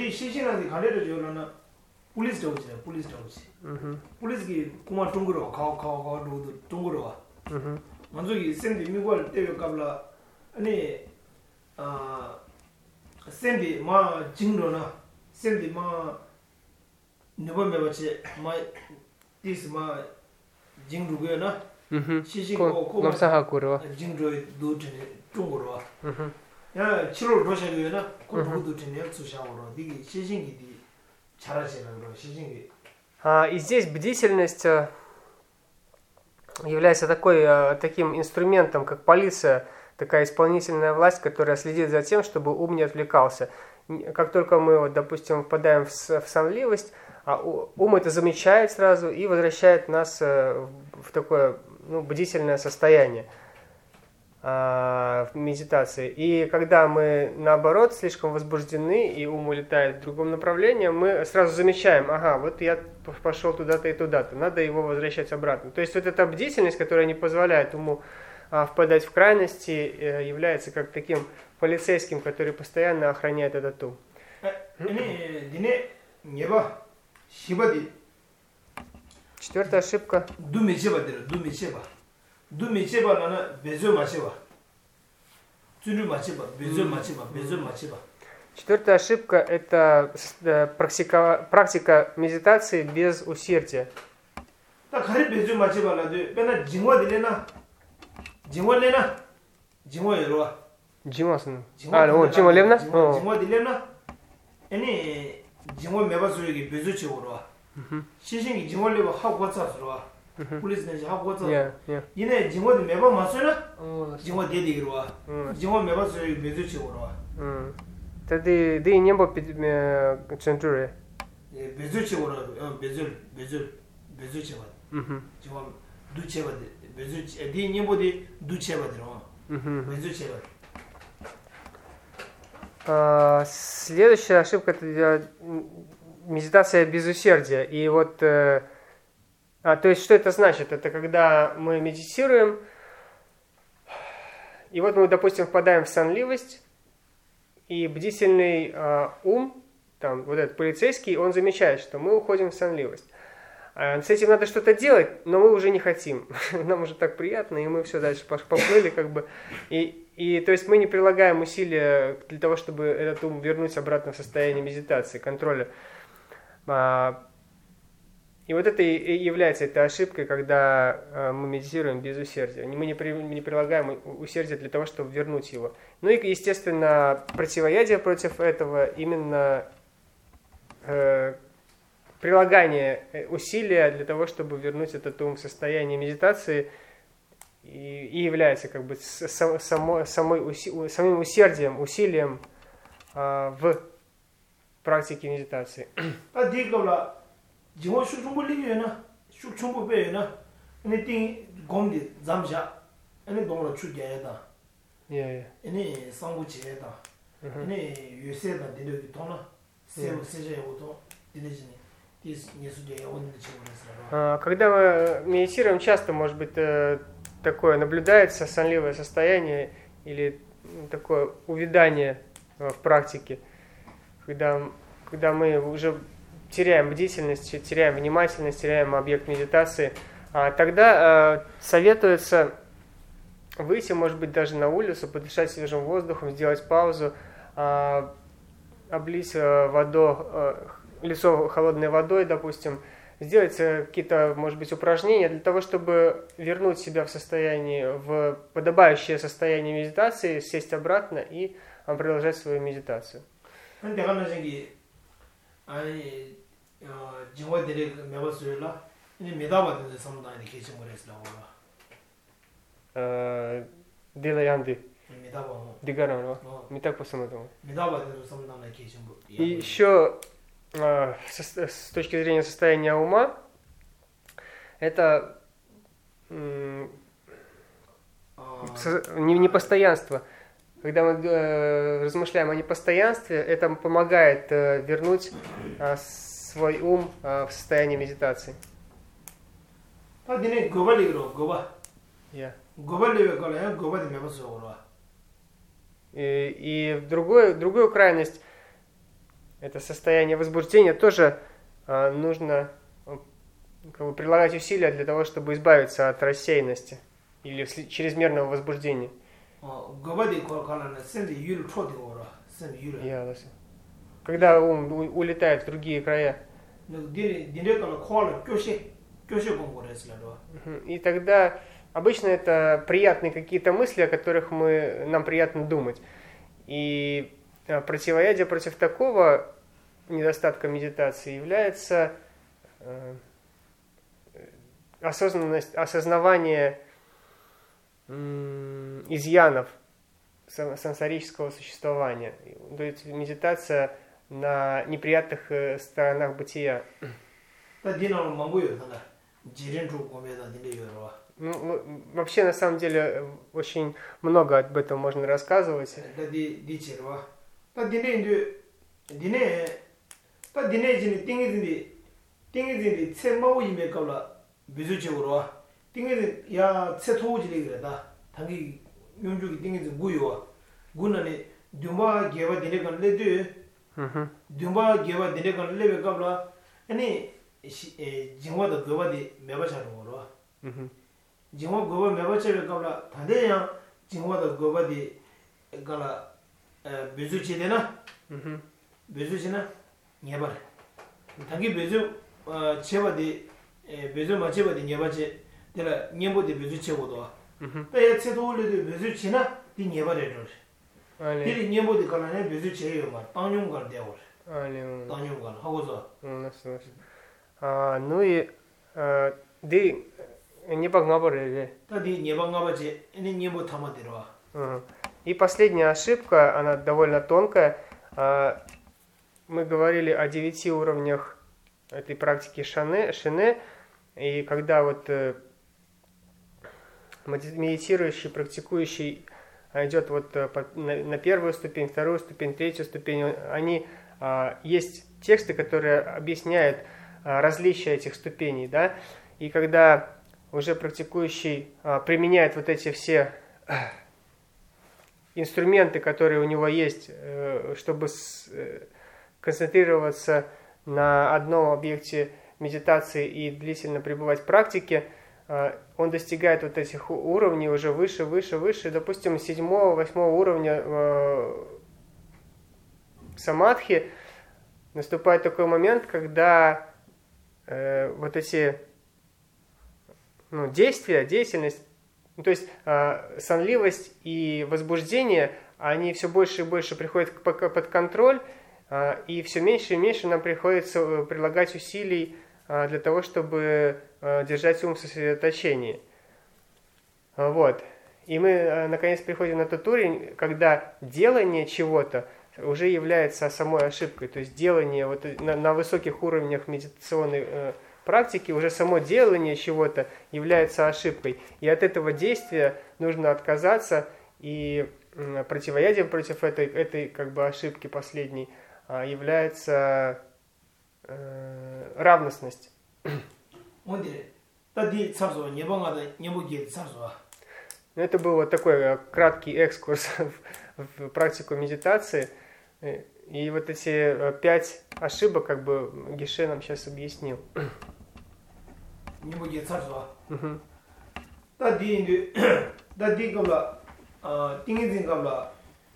람사하고로 징조이 도트네 중고로 야 치료 도셔도나 고도도 되네 수샤오로 디기 시신기디 잘하시는 시신기. А и здесь бдительность является такой таким инструментом, как полиция, такая исполнительная власть, которая следит за тем, чтобы ум не отвлекался. Как только мы, вот, допустим, впадаем в сонливость, ум это замечает сразу и возвращает нас в такое ну, бдительное состояние в медитации. И когда мы, наоборот, слишком возбуждены, и ум улетает в другом направлении, мы сразу замечаем, ага, вот я пошел туда-то и туда-то, надо его возвращать обратно. То есть вот эта бдительность, которая не позволяет уму а, впадать в крайности, является как таким полицейским, который постоянно охраняет этот ум. Четвертая ошибка. Думи чеба нана безо мачеба. Цюню мачеба, безо мачеба, безо мачеба. Четвертая ошибка – это практика, практика медитации без усердия. Так, хари безо мачеба ладу, бена джингва дилена, джингва лена, джингва еруа. Джингва сын. А, о, джингва левна? Джингва дилена. Эни джингва меба суеги безо чеуруа. 시신이 지mol레고 하고 왔었어. 폴리스네 하고 왔어. 얘네 지mol이 매번 맞으나? 지mol이 데리기로 와. 지mol이 매번 소리 매주치고 와. 음. 근데 네 немbo центры. 예, 매주치고 와. 매주 매주 매주치고. 음. 지mol이 두체가 매주치. 네 нем보디 두체가 들어. 음. 매주치고. А, следующая ошибка – это медитация без усердия. И вот, э, а, то есть, что это значит? Это когда мы медитируем, и вот мы, допустим, впадаем в сонливость, и бдительный э, ум, там, вот этот полицейский, он замечает, что мы уходим в сонливость. А с этим надо что-то делать, но мы уже не хотим. Нам уже так приятно, и мы все дальше поплыли, как бы. И, и то есть мы не прилагаем усилия для того, чтобы этот ум вернуть обратно в состояние медитации, контроля. И вот это и является этой ошибкой, когда мы медитируем без усердия. Мы не, при, не прилагаем усердия для того, чтобы вернуть его. Ну и, естественно, противоядие против этого именно э, прилагание усилия для того, чтобы вернуть этот ум в состояние медитации, и, и является как бы само, самой уси, самим усердием, усилием э, в практики медитации. А дикола, жимо шучумбулиена, шучумбубеена, они тин гомди замжа, они домла чудяеда. Yeah, yeah. Они сангучееда. Они юседа дилеги тона, сеу сежеуто, дилежини. Дис несудея он ничего. Когда мы медитируем, часто может быть такое наблюдается сонливое состояние или такое увядание в практике. Когда, когда мы уже теряем бдительность, теряем внимательность, теряем объект медитации, тогда советуется выйти, может быть, даже на улицу, подышать свежим воздухом, сделать паузу, облить водой, лицо холодной водой, допустим, сделать какие-то, может быть, упражнения для того, чтобы вернуть себя в состояние, в подобающее состояние медитации, сесть обратно и продолжать свою медитацию. Делаянды. Не так посмотрим. И еще с точки зрения состояния ума, это непостоянство. Когда мы э, размышляем о непостоянстве, это помогает э, вернуть э, свой ум э, в состояние медитации. Yeah. И, и в другую, другую крайность, это состояние возбуждения, тоже э, нужно э, как бы, прилагать усилия для того, чтобы избавиться от рассеянности или чрезмерного возбуждения. Yeah, когда ум улетает в другие края. И тогда обычно это приятные какие-то мысли, о которых мы, нам приятно думать. И противоядие против такого недостатка медитации является осознанность, осознавание изъянов сенсорического существования. То есть медитация на неприятных сторонах бытия. Ну, вообще, на самом деле, очень много об этом можно рассказывать. Да ди ди черва. Да дине инду дине да дине жини 띵이진디 띵이진디 쳔마오 이메 까라 비주체우로 띵이진 야 쳔토우지리 그래다. 당기 용주기 띵이진 무요. 군나니 듀마 게바 디네 간레드 Мгм. 듀마 게바 디네 간레베 까라 아니 징와도 그바디 메바차로 거로. Мгм. 징와 그바 메바차베 까라 다데야 징와도 그바디 까라 비주체데나 Мгм. 비주체나 녀바 당기 비주 체바디 비주 마체바디 녀바체 데라 녀보디 비주체고도 Мгм. 때 체도올레도 비주체나 디 녀바레로 Али. 디 녀보디 까라네 비주체요 마 땅용간 되어 Али. м. 땅용간 하고서 У нас, у нас. А, ну и а, ди не погнаборили. 다디 녀방가바체 이 녀보 타마데로 Мгм. И последняя ошибка, она довольно тонкая. А, Мы говорили о девяти уровнях этой практики шане, шине, и когда вот э, медитирующий, практикующий идет вот э, по- на, на первую ступень, вторую ступень, третью ступень, он- они а, есть тексты, которые объясняют а, различия этих ступеней, да, и когда уже практикующий а, применяет вот эти все а, инструменты, которые у него есть, э, чтобы с- э, концентрироваться на одном объекте медитации и длительно пребывать в практике, э, он достигает вот этих у- уровней уже выше, выше, выше, допустим, седьмого, восьмого уровня э, самадхи. Наступает такой момент, когда э, вот эти ну, действия, деятельность, ну, то есть э, сонливость и возбуждение, они все больше и больше приходят к- пока под контроль, э, и все меньше и меньше нам приходится э, прилагать усилий э, для того, чтобы э, держать ум в сосредоточении. А, Вот. И мы, э, наконец, приходим на тот уровень, когда делание чего-то уже является самой ошибкой. То есть делание вот на, на высоких уровнях медитационной э, практики, уже само делание чего-то является ошибкой. И от этого действия нужно отказаться, и м, противоядием против этой, этой как бы ошибки последней а, является э, равностность. 뭔데 다디 차서 녀방가다 녀보기 차서 Ну, это был вот такой э, краткий экскурс в, в практику медитации. Э, И вот эти э, пять ошибок, как бы Геше нам сейчас объяснил. 녀보기 차서 Мгм. 다디 인도 다디 qabla 아 띵이진 qabla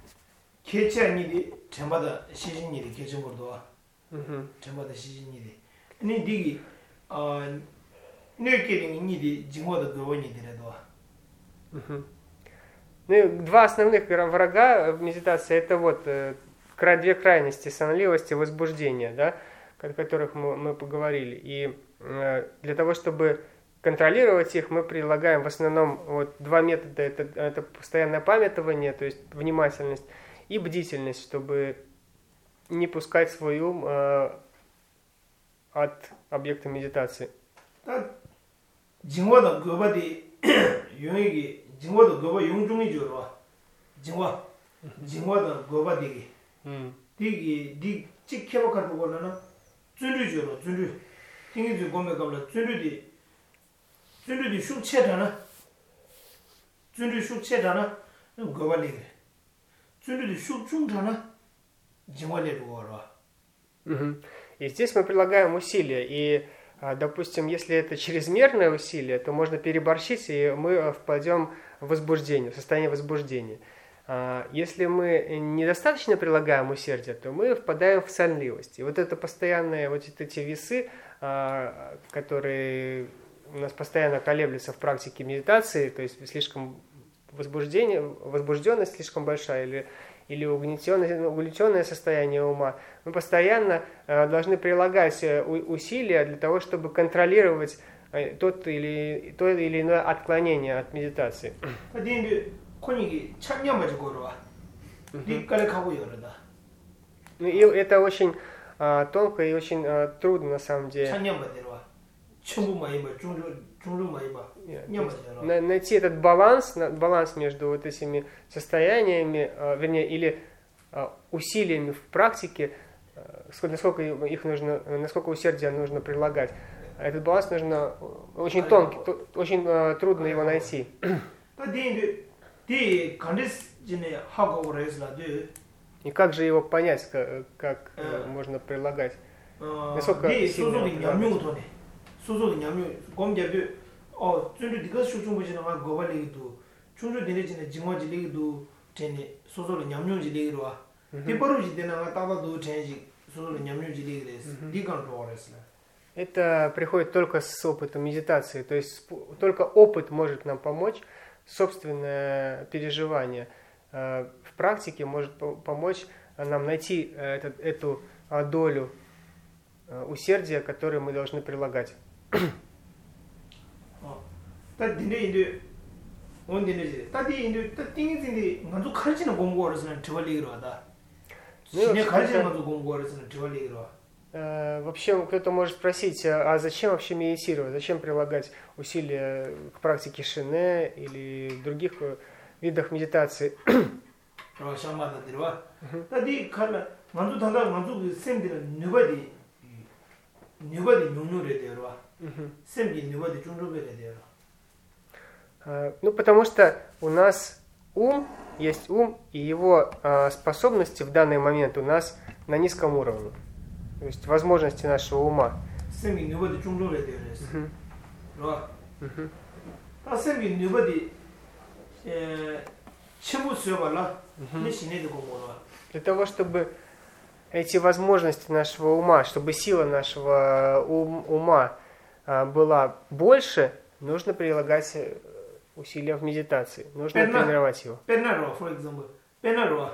개체니디 전마다 시즌이디 개체물도 Мгм. 전마다 시즌이디 아니 디기 아 뇌계링이디 징어도 그원이더라도 Мгм. Ну и два основных вра- врага в медитации это вот э, кра- две крайности, сонливость и возбуждение, да, о которых мы, мы поговорили. И э, для того, чтобы контролировать их, мы прилагаем в основном вот два метода. Это, это постоянное памятование, то есть внимательность, и бдительность, чтобы не пускать свой ум э, от объекта медитации. 다 징어도 그바디 용익이 징어도 그바 용중이 줘로 징어 징어도 그바디기 음. 디기 디 찍혀로 가는 거는 준류 줘로 준류 띵이 주 보면 qabla 준류디 준류디 숙체잖아 준류 숙체잖아 그바디 준류디 숙중잖아 징어래로 거로 Мгм. И здесь мы прилагаем усилия. И, а, допустим, если это чрезмерное усилие, то можно переборщить, и мы впадем в возбуждение, в состояние возбуждения. А, Если мы недостаточно прилагаем усердия, то мы впадаем в сонливость. И вот это постоянные вот эти весы, а, которые у нас постоянно колеблются в практике медитации, то есть слишком возбуждение, возбужденность слишком большая или или угнетенное, угнетенное состояние ума, мы постоянно э, должны прилагать э, у- усилия для того, чтобы контролировать э, тот или, то или иное отклонение от медитации. 근데 코니기 참여 맞고 거로 뒷깔에 가고 열어다 Ну, и это очень э, тонко и очень э, трудно на самом деле. 참여 맞대로 전부 많이 뭐 중주 найти этот баланс, баланс между вот этими состояниями, вернее, или усилиями в практике, насколько их нужно, насколько усердия нужно прилагать. Этот баланс нужно очень тонкий, очень трудно его найти. И как же его понять, как, как можно прилагать? Насколько сильно прилагать? Это приходит только с опытом медитации, то есть только опыт может нам помочь, собственное переживание в практике может помочь нам найти этот, эту долю усердия, которую мы должны прилагать. Вообще, кто-то может спросить, а зачем вообще медитировать? Зачем прилагать усилия к практике шине или других видах медитации? Ну, потому что у нас ум, есть ум, и его способности в данный момент у нас на низком уровне. То есть возможности нашего ума. Для того, чтобы эти возможности нашего ума, чтобы сила нашего ум, ума была больше, нужно прилагать усилия в медитации. Нужно Перна, тренировать его. Пернаро, for example. Пернаро.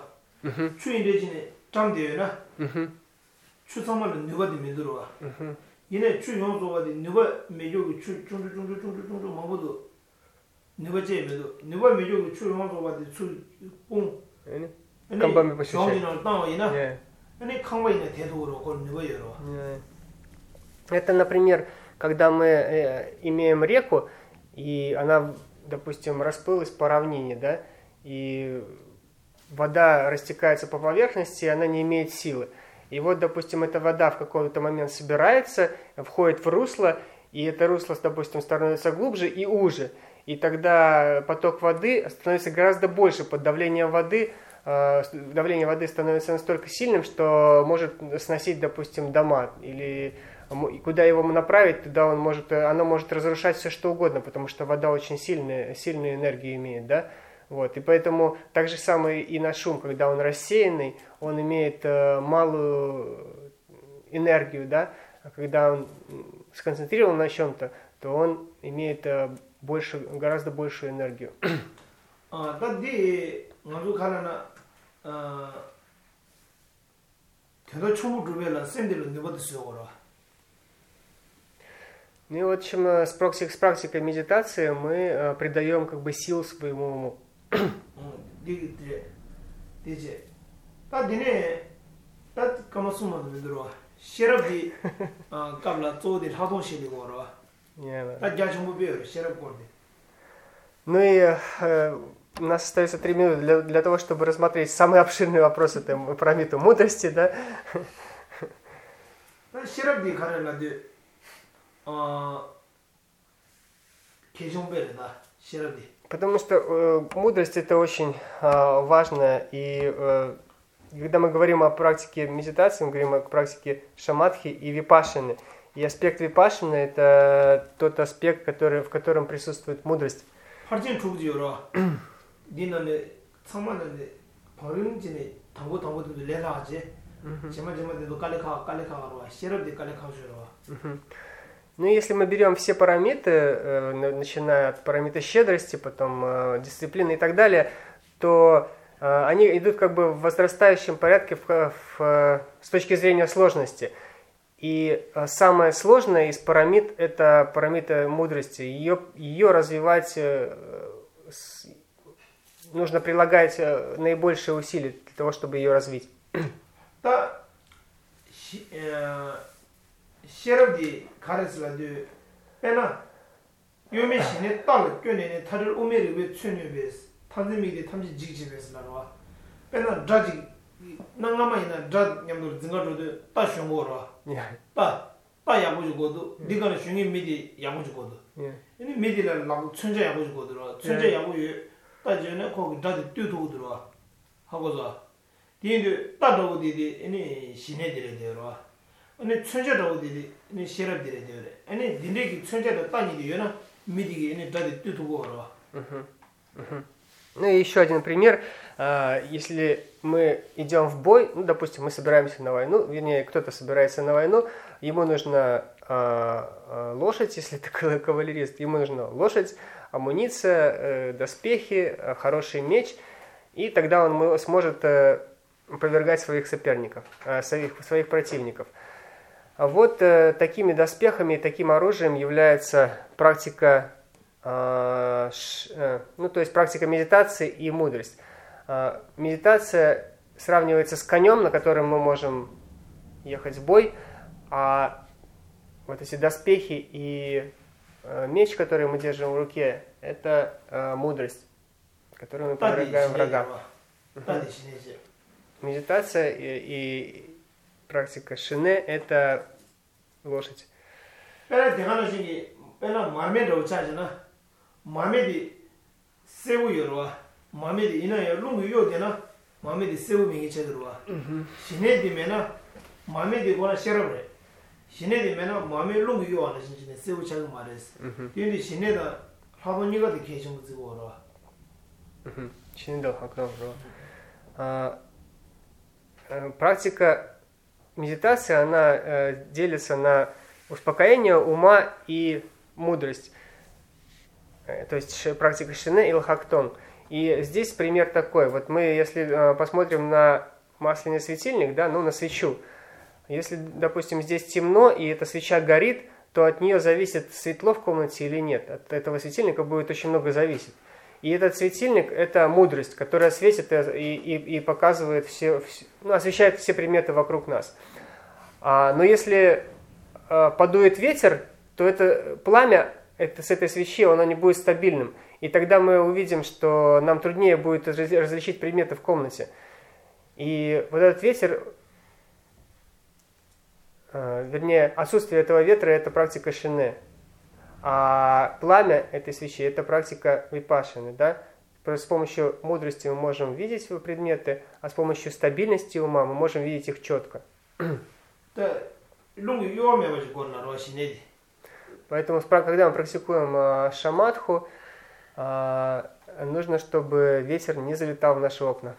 Угу. 추상만은 누가도 믿으러와. 얘네 추용도와도 누가 매jogu 추 쭝쭝쭝쭝쭝쭝 마고도 누가 제매도 누가 매jogu 추용도와도 추뽕 아니 감밤에 보시죠. 정리는 땅이나. 예. 아니 강바이네 대도로 걸 누가 열어. 예. Это, например, когда мы э, имеем реку, и она, допустим, расплылась по равнине, да, и вода растекается по поверхности, и она не имеет силы. И вот, допустим, эта вода в какой-то момент собирается, входит в русло, и это русло, допустим, становится глубже и уже. И тогда поток воды становится гораздо больше. Под давлением воды, давление воды становится настолько сильным, что может сносить, допустим, дома. Или куда его направить, туда он может, оно может разрушать все, что угодно, потому что вода очень сильная, сильную энергию имеет, да? Вот, и поэтому так же самое и наш ум, когда он рассеянный, он имеет э, малую энергию, да, а когда он сконцентрирован на чем-то, то он имеет э, больше, гораздо большую энергию. Ну и вот чем с практикой, с практикой медитации мы э, придаем как бы сил своему уму. Ну и э, у нас остается три минуты для, для того, чтобы рассмотреть самый обширный вопрос этой пирамиды мудрости, да? Потому что э, мудрость это очень э, важно, и э, когда мы говорим о практике медитации, мы говорим о практике шамадхи и випашшаны. И аспект випашшаны это тот аспект, который, в котором присутствует мудрость. Ну, если мы берем все параметры, э, начиная от параметра щедрости, потом э, дисциплины и так далее, то э, они идут как бы в возрастающем порядке в, в, с точки зрения сложности. И э, самое сложное из парамид – это парамида мудрости. Ее, ее развивать э, с, нужно прилагать э, наибольшие усилия для того, чтобы ее развить. Да. Щедрости 가르치라도 пена 요미 신에 딸 껴내네 다들 오메리 왜 춘유베스 탄즈미디 탐지 지지베스 나와 빼나 자지 나가마이나 자 냠도 증가로도 따숑고라 빠 빠야고주고도 네가 중에 미디 야고주고도 이 미디를 막 춘자 야고주고도 춘자 야고유 따지네 거기 다들 뛰도고 들어와 하고서 뒤에 따도고디디 이니 신해들이 되어라 아니 춘자도고디디 이니 시럽들이 되어라 아니 딘데기 춘자도 따니디 요나 미디기 이니 다들 뛰도고 오라. Ну и еще один пример. Если мы идем в бой, ну, допустим, мы собираемся на войну, вернее, кто-то собирается на войну, ему нужна лошадь, если это кавалерист, ему нужна лошадь, амуниция, доспехи, хороший меч, и тогда он сможет повергать своих соперников, своих, своих противников. А вот такими доспехами и таким оружием является практика, ну, то есть практика медитации и мудрость. Медитация сравнивается с конем, на котором мы можем ехать в бой, а вот эти доспехи и меч, который мы держим в руке, это мудрость, которую мы подвергаем врагам. Медитация и, и практика шине – это лошадь. 마메디 이나야 룽이 요되나 마메디 세우밍이 제대로와 신에디메나 마메디 고나 셔럽래 신에디메나 마메 룽이 요하는 신신에 세우 차가 말했어 근데 신에다 하도니가 되 계신 거 지고 오라 신에도 하고 а практика медитации, она делится на успокоение ума и мудрость. То есть практика шине и лхактон. И здесь пример такой. Вот мы, если посмотрим на масляный светильник, да, ну на свечу. Если, допустим, здесь темно и эта свеча горит, то от нее зависит, светло в комнате или нет. От этого светильника будет очень много зависеть. И этот светильник – это мудрость, которая светит и, и, и показывает все, все, ну, освещает все приметы вокруг нас. А, но если а, подует ветер, то это пламя это, с этой свечи, оно не будет стабильным. И тогда мы увидим, что нам труднее будет различить предметы в комнате. И вот этот ветер, э, вернее, отсутствие этого ветра – это практика шине. А пламя этой свечи – это практика випашины. Да? С помощью мудрости мы можем видеть предметы, а с помощью стабильности ума мы можем видеть их четко. Поэтому, когда мы практикуем шамадху, нужно, чтобы ветер не залетал в наши окна.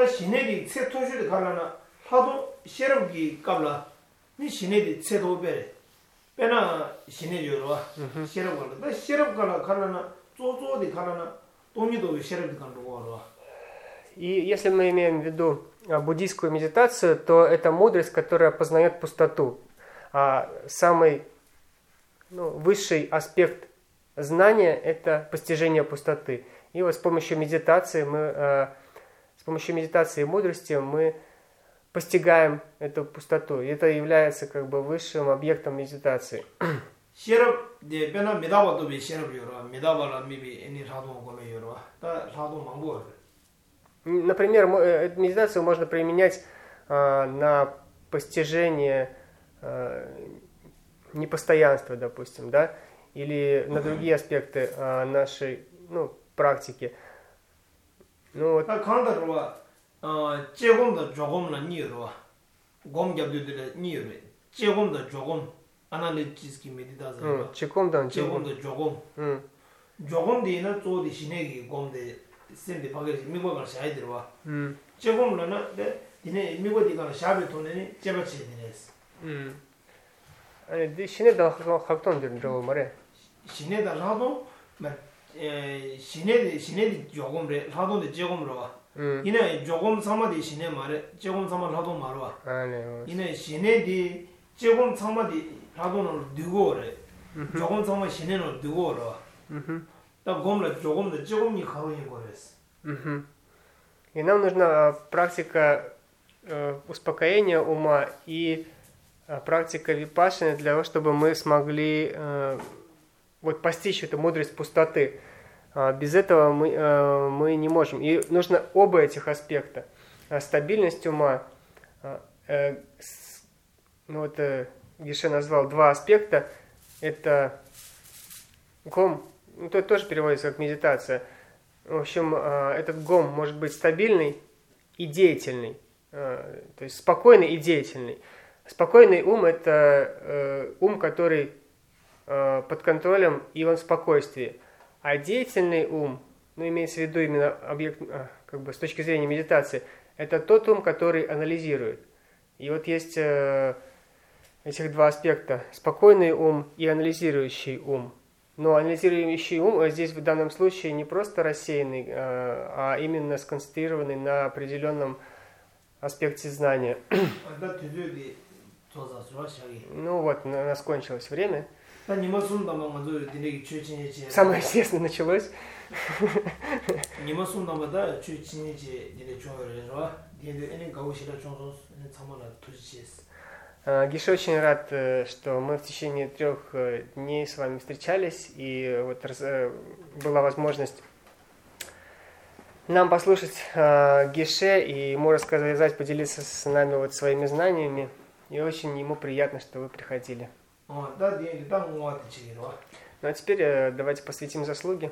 И если мы имеем в виду буддийскую медитацию, то это мудрость, которая познает пустоту. А самый ну, высший аспект знание – это постижение пустоты. И вот с помощью медитации, мы, э, с помощью медитации и мудрости мы постигаем эту пустоту. И это является как бы высшим объектом медитации. Например, эту медитацию можно применять э, на постижение э, непостоянства, допустим, да? Или на другие аспекты а, нашей ну, практики. Ну, вот. Аналитический медитация. Чеком да, чеком да жогом. жогом дина то дишнеги гомде сен데 баг에서 미국을 샤이 들어와. 음. 저금로는 디네 미국이가 샤베 돈에 제바치 되네스. 음. 아니 디 신에다 학돈 들어 말해. 신에다 라도 에 신에디 신에디 조금래 라도데 조금으로 와. 이네 조금 삼아디 신에 말해. 조금 삼아 라도 말와. 아니요. 이네 신에디 조금 삼아디 라도는 두고래. 조금 삼아 신에는 두고라. 음. Так гомля 조금도 조금이 가능해 버렸어. Угу. И нам нужна практика э, успокоения ума и э, практика випашины для того, чтобы мы смогли э, вот постичь эту мудрость пустоты. Без этого мы, мы не можем. И нужно оба этих аспекта. Стабильность ума, ну вот Геше назвал два аспекта, это гом, ну то тоже переводится как медитация. В общем, этот гом может быть стабильный и деятельный, то есть спокойный и деятельный. Спокойный ум – это ум, который под контролем и он в спокойствии. А деятельный ум, ну имеется в виду именно объект, как бы с точки зрения медитации, это тот ум, который анализирует. И вот есть э, этих два аспекта: спокойный ум и анализирующий ум. Но анализирующий ум здесь в данном случае не просто рассеянный, э, а именно сконцентрированный на определенном аспекте знания. Ну вот, у нас кончилось время. Самое естественное началось. Геше очень рад, что мы в течение трех дней с вами встречались, и вот была возможность нам послушать Геше и ему рассказать, поделиться с нами вот своими знаниями, и очень ему приятно, что вы приходили. Ну а теперь давайте посвятим заслуги.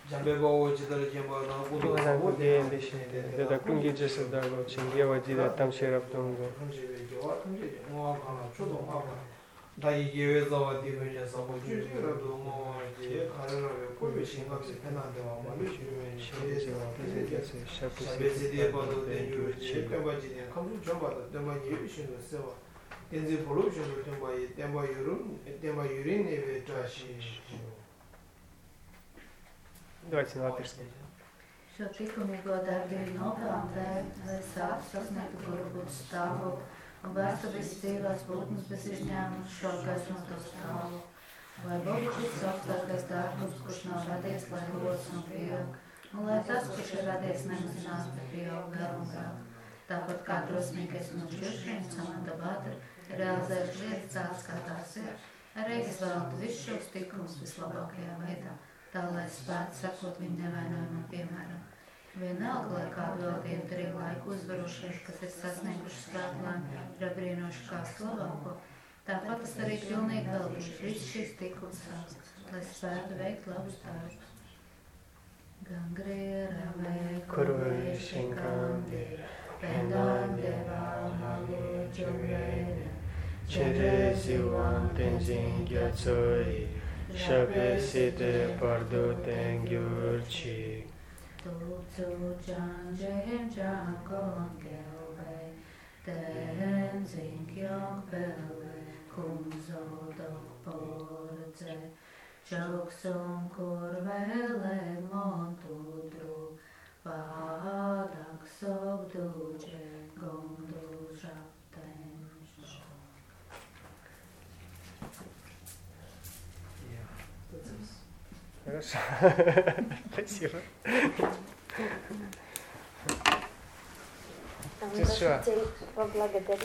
Давайте на латышском. Šo likumīgo darbību nopelnē, lai sāktu sasniegt guru būtu stāvokli un vērstu visas dzīvās būtnes bez izņēmuma šo gaismoto stāvokli. Lai Bogu šis augstākais darbs, kurš nav radies, lai rodas un pieaug, un lai tas, kurš ir radies, nemazinās, bet pieaug vēl un vēl. Tāpat kā drosmīgais un šķiršiem Samanta Batra realizējuši lietas tādas, kā tās ir, arī izvēlētu visus šos tikumus vislabākajā veidā, tā lai spētu sakot viņu nevainojumam piemēram. Vienalga, lai kādu vēl dienu laiku uzvarošie, kas ir sasnieguši sprātlēm, ir apbrīnoši kā labāko, tāpat tas arī pilnīgi veltīši viss šīs tikumus sāks, lai spētu veikt labus darbus. Gangrīra veikuru šinkandira, pendandeva maluču veida, čerezi uantenziņ gyacoi, šapesite parduten gyurči. Tūcu čanžēm čākon kelvei, tēnziņ kyong pelvei, kumzo dok porce, čauksum kur vēlē montu dru, pādak sok dūdže, gondu žaptenš. Хорошо. Спасибо. Хорошо. Поблагодарить.